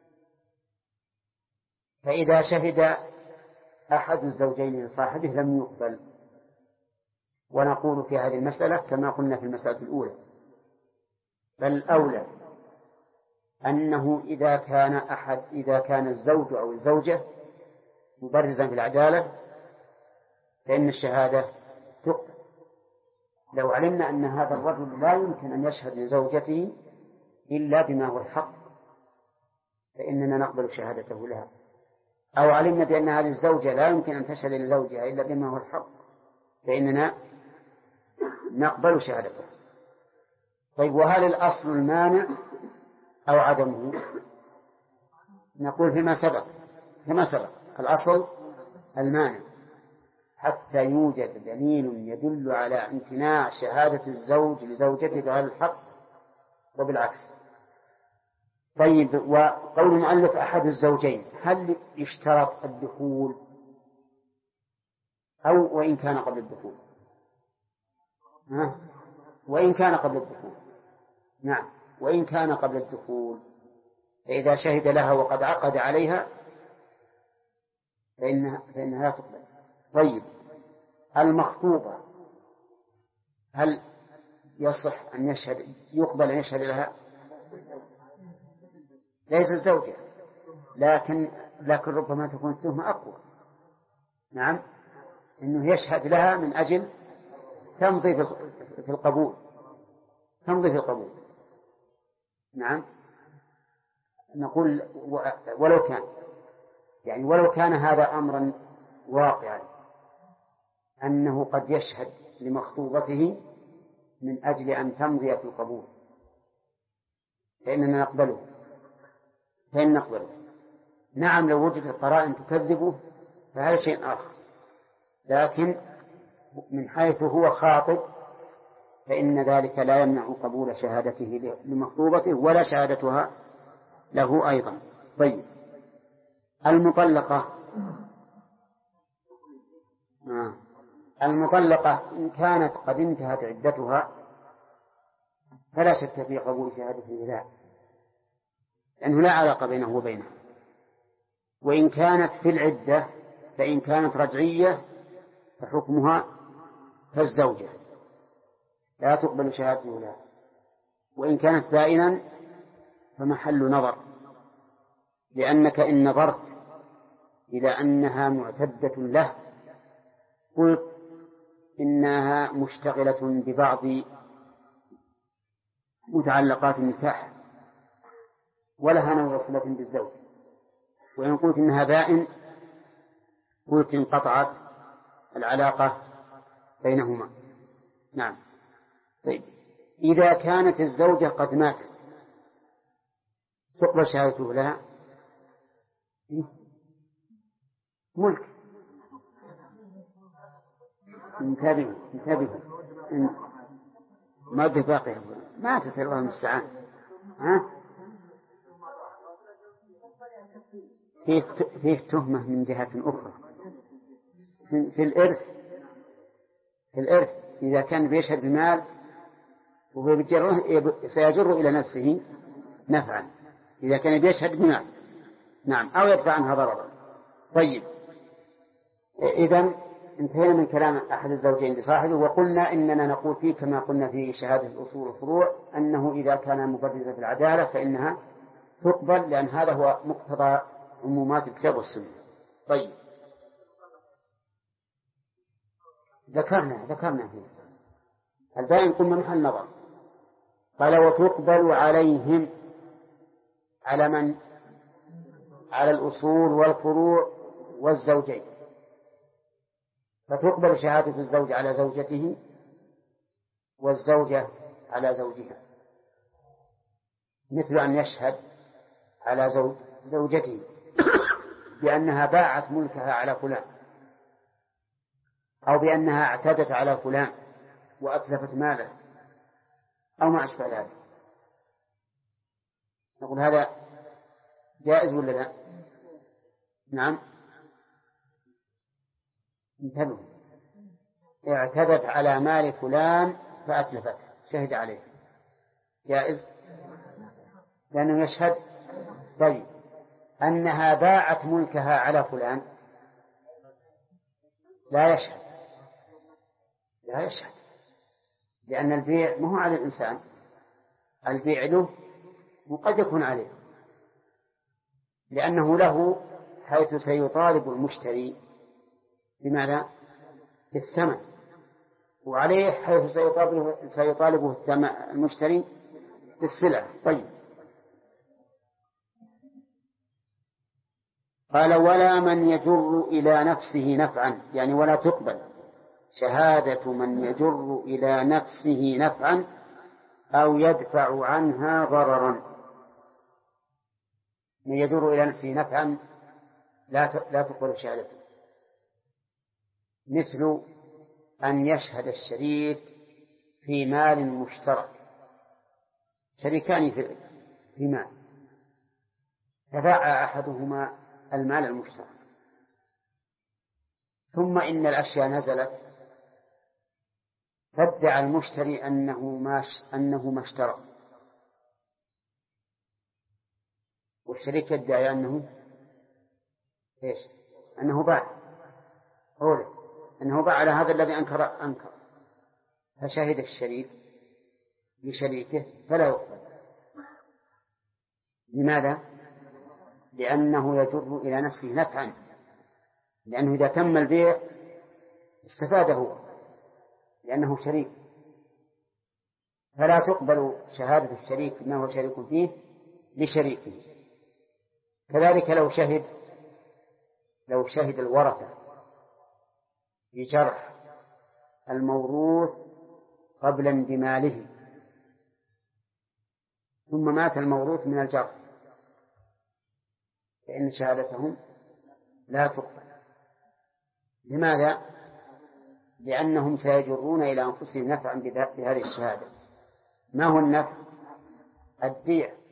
Speaker 2: فإذا شهد أحد الزوجين لصاحبه لم يقبل. ونقول في هذه المسألة كما قلنا في المسألة الأولى، بل أولى أنه إذا كان الزوج أو الزوجة مبرزا في العدالة فإن الشهادة تقبل. لو علمنا أن هذا الرجل لا يمكن أن يشهد لزوجته إلا بما هو الحق فإننا نقبل شهادته لها، أو علمنا بأن هذه الزوجة لا يمكن أن تشهد لزوجها إلا بما هو الحق فإننا نقبل شهادته. طيب، وهل الأصل المانع أو عدمه؟ نقول كما سبق الأصل المانع حتى يوجد دليل يدل على امتناع شهادة الزوج لزوجته بهذا الحق وبالعكس. طيب، وقول المؤلف أحد الزوجين، هل يشترط الدخول أو وإن كان قبل الدخول؟ وإن كان قبل الدخول، نعم، وإن كان قبل الدخول، فإذا شهد لها وقد عقد عليها فإنها لا تقبل. طيب، المخطوبة هل يصح أن يقبل أن يشهد لها؟ ليس الزوجة، لكن ربما تكون التهمة أقوى. نعم، إنه يشهد لها من أجل تمضي في القبول. نعم، نقول ولو كان هذا أمرا واقعا أنه قد يشهد لمخطوبته من أجل أن تمضي في القبول فإننا نقبله. نعم، لو وجدت قرائن تكذبه فهذا شيء آخر، لكن من حيث هو خاطب فإن ذلك لا يمنع قبول شهادته لمخطوبته ولا شهادتها له أيضا. طيب، المطلقة إن كانت قد انتهت عدتها فلا شك في قبول شهادته لها، لأنه لا علاقة بينه وبينها. وإن كانت في العدة فإن كانت رجعية فحكمها كالزوجة لا تقبل شهادته لها، وإن كانت بائنا فمحل نظر، لأنك إن نظرت إلى أنها معتدة له قلت إنها مشتغلة ببعض متعلقات النكاح ولها نوع صلة بالزوج، وإن قلت إنها بائن قلت انقطعت العلاقة بينهما. نعم. طيب، إذا كانت الزوجة قد ماتت تقبل شهادته لها؟ ملك. انتبهوا ما به باقي، ماتت الله المستعان. فيه تهمة من جهة أخرى في الإرث إذا كان بيشهد بمال سيجر إلى نفسه نفعا إذا كان بيشهد بمال، نعم، أو يدفع عنها ضررا. طيب، إذن انتهينا من كلام أحد الزوجين لصاحبه، وقلنا إننا نقول فيه كما قلنا في شهادة الأصول والفروع أنه إذا كان مبرزا في العدالة فإنها تقبل، لأن هذا هو مقتضى عمومات الكتاب والسنة. طيب، ذكرنا فيه البائن قلنا محل نظر، قال وتقبل عليهم، على من؟ على الأصول والفروع والزوجين. فتقبل شهادة الزوج على زوجته والزوجة على زوجها، مثل أن يشهد على زوجته بأنها باعت ملكها على فلان، أو بأنها اعتدت على فلان وأتلفت ماله، أو ما أشبه ذلك. نقول هذا جائز ولا لا؟ نعم، انتبهوا، اعتدت على مال فلان فأتلفت، شهد عليه، جائز لأنه يشهد. طيب أنها باعت ملكها على فلان لا يشهد، لا يشهد، لأن البيع ما هو على الإنسان، البيع له وقد يكون عليه، لأنه له حيث سيطالب المشتري بماذا؟ بالثمن، وعليه حيث سيطالبه المشتري بالسلعة. طيب قال ولا من يجر إلى نفسه نفعا، يعني ولا تقبل شهادة من يجر إلى نفسه نفعا أو يدفع عنها ضررا. من يجر إلى نفسه نفعا لا تقبل شهادته، مثل أن يشهد الشريك في مال مشترك، شريكان في مال، فباع أحدهما المال المشترك، ثم إن الأشياء نزلت فادعى المشتري أنه ما اشترى، والشريك يدعي أنه باع، أنه باع على هذا الذي أنكر، فشهد الشريك لشريكه فلا يقبل. لماذا؟ لأنه يجر إلى نفسه نفعا، لأنه إذا تم البيع استفاد هو لأنه شريك، فلا تقبل شهادة الشريك أنه شريك فيه لشريكه. كذلك لو شهد الورثة بجرح الموروث قبل اندماله، ثم مات الموروث من الجرح، فإن شهادتهم لا تقبل. لماذا؟ لأنهم سيجرون إلى أنفسهم نفعا بهذه الشهادة. ما هو النفع؟ الدية،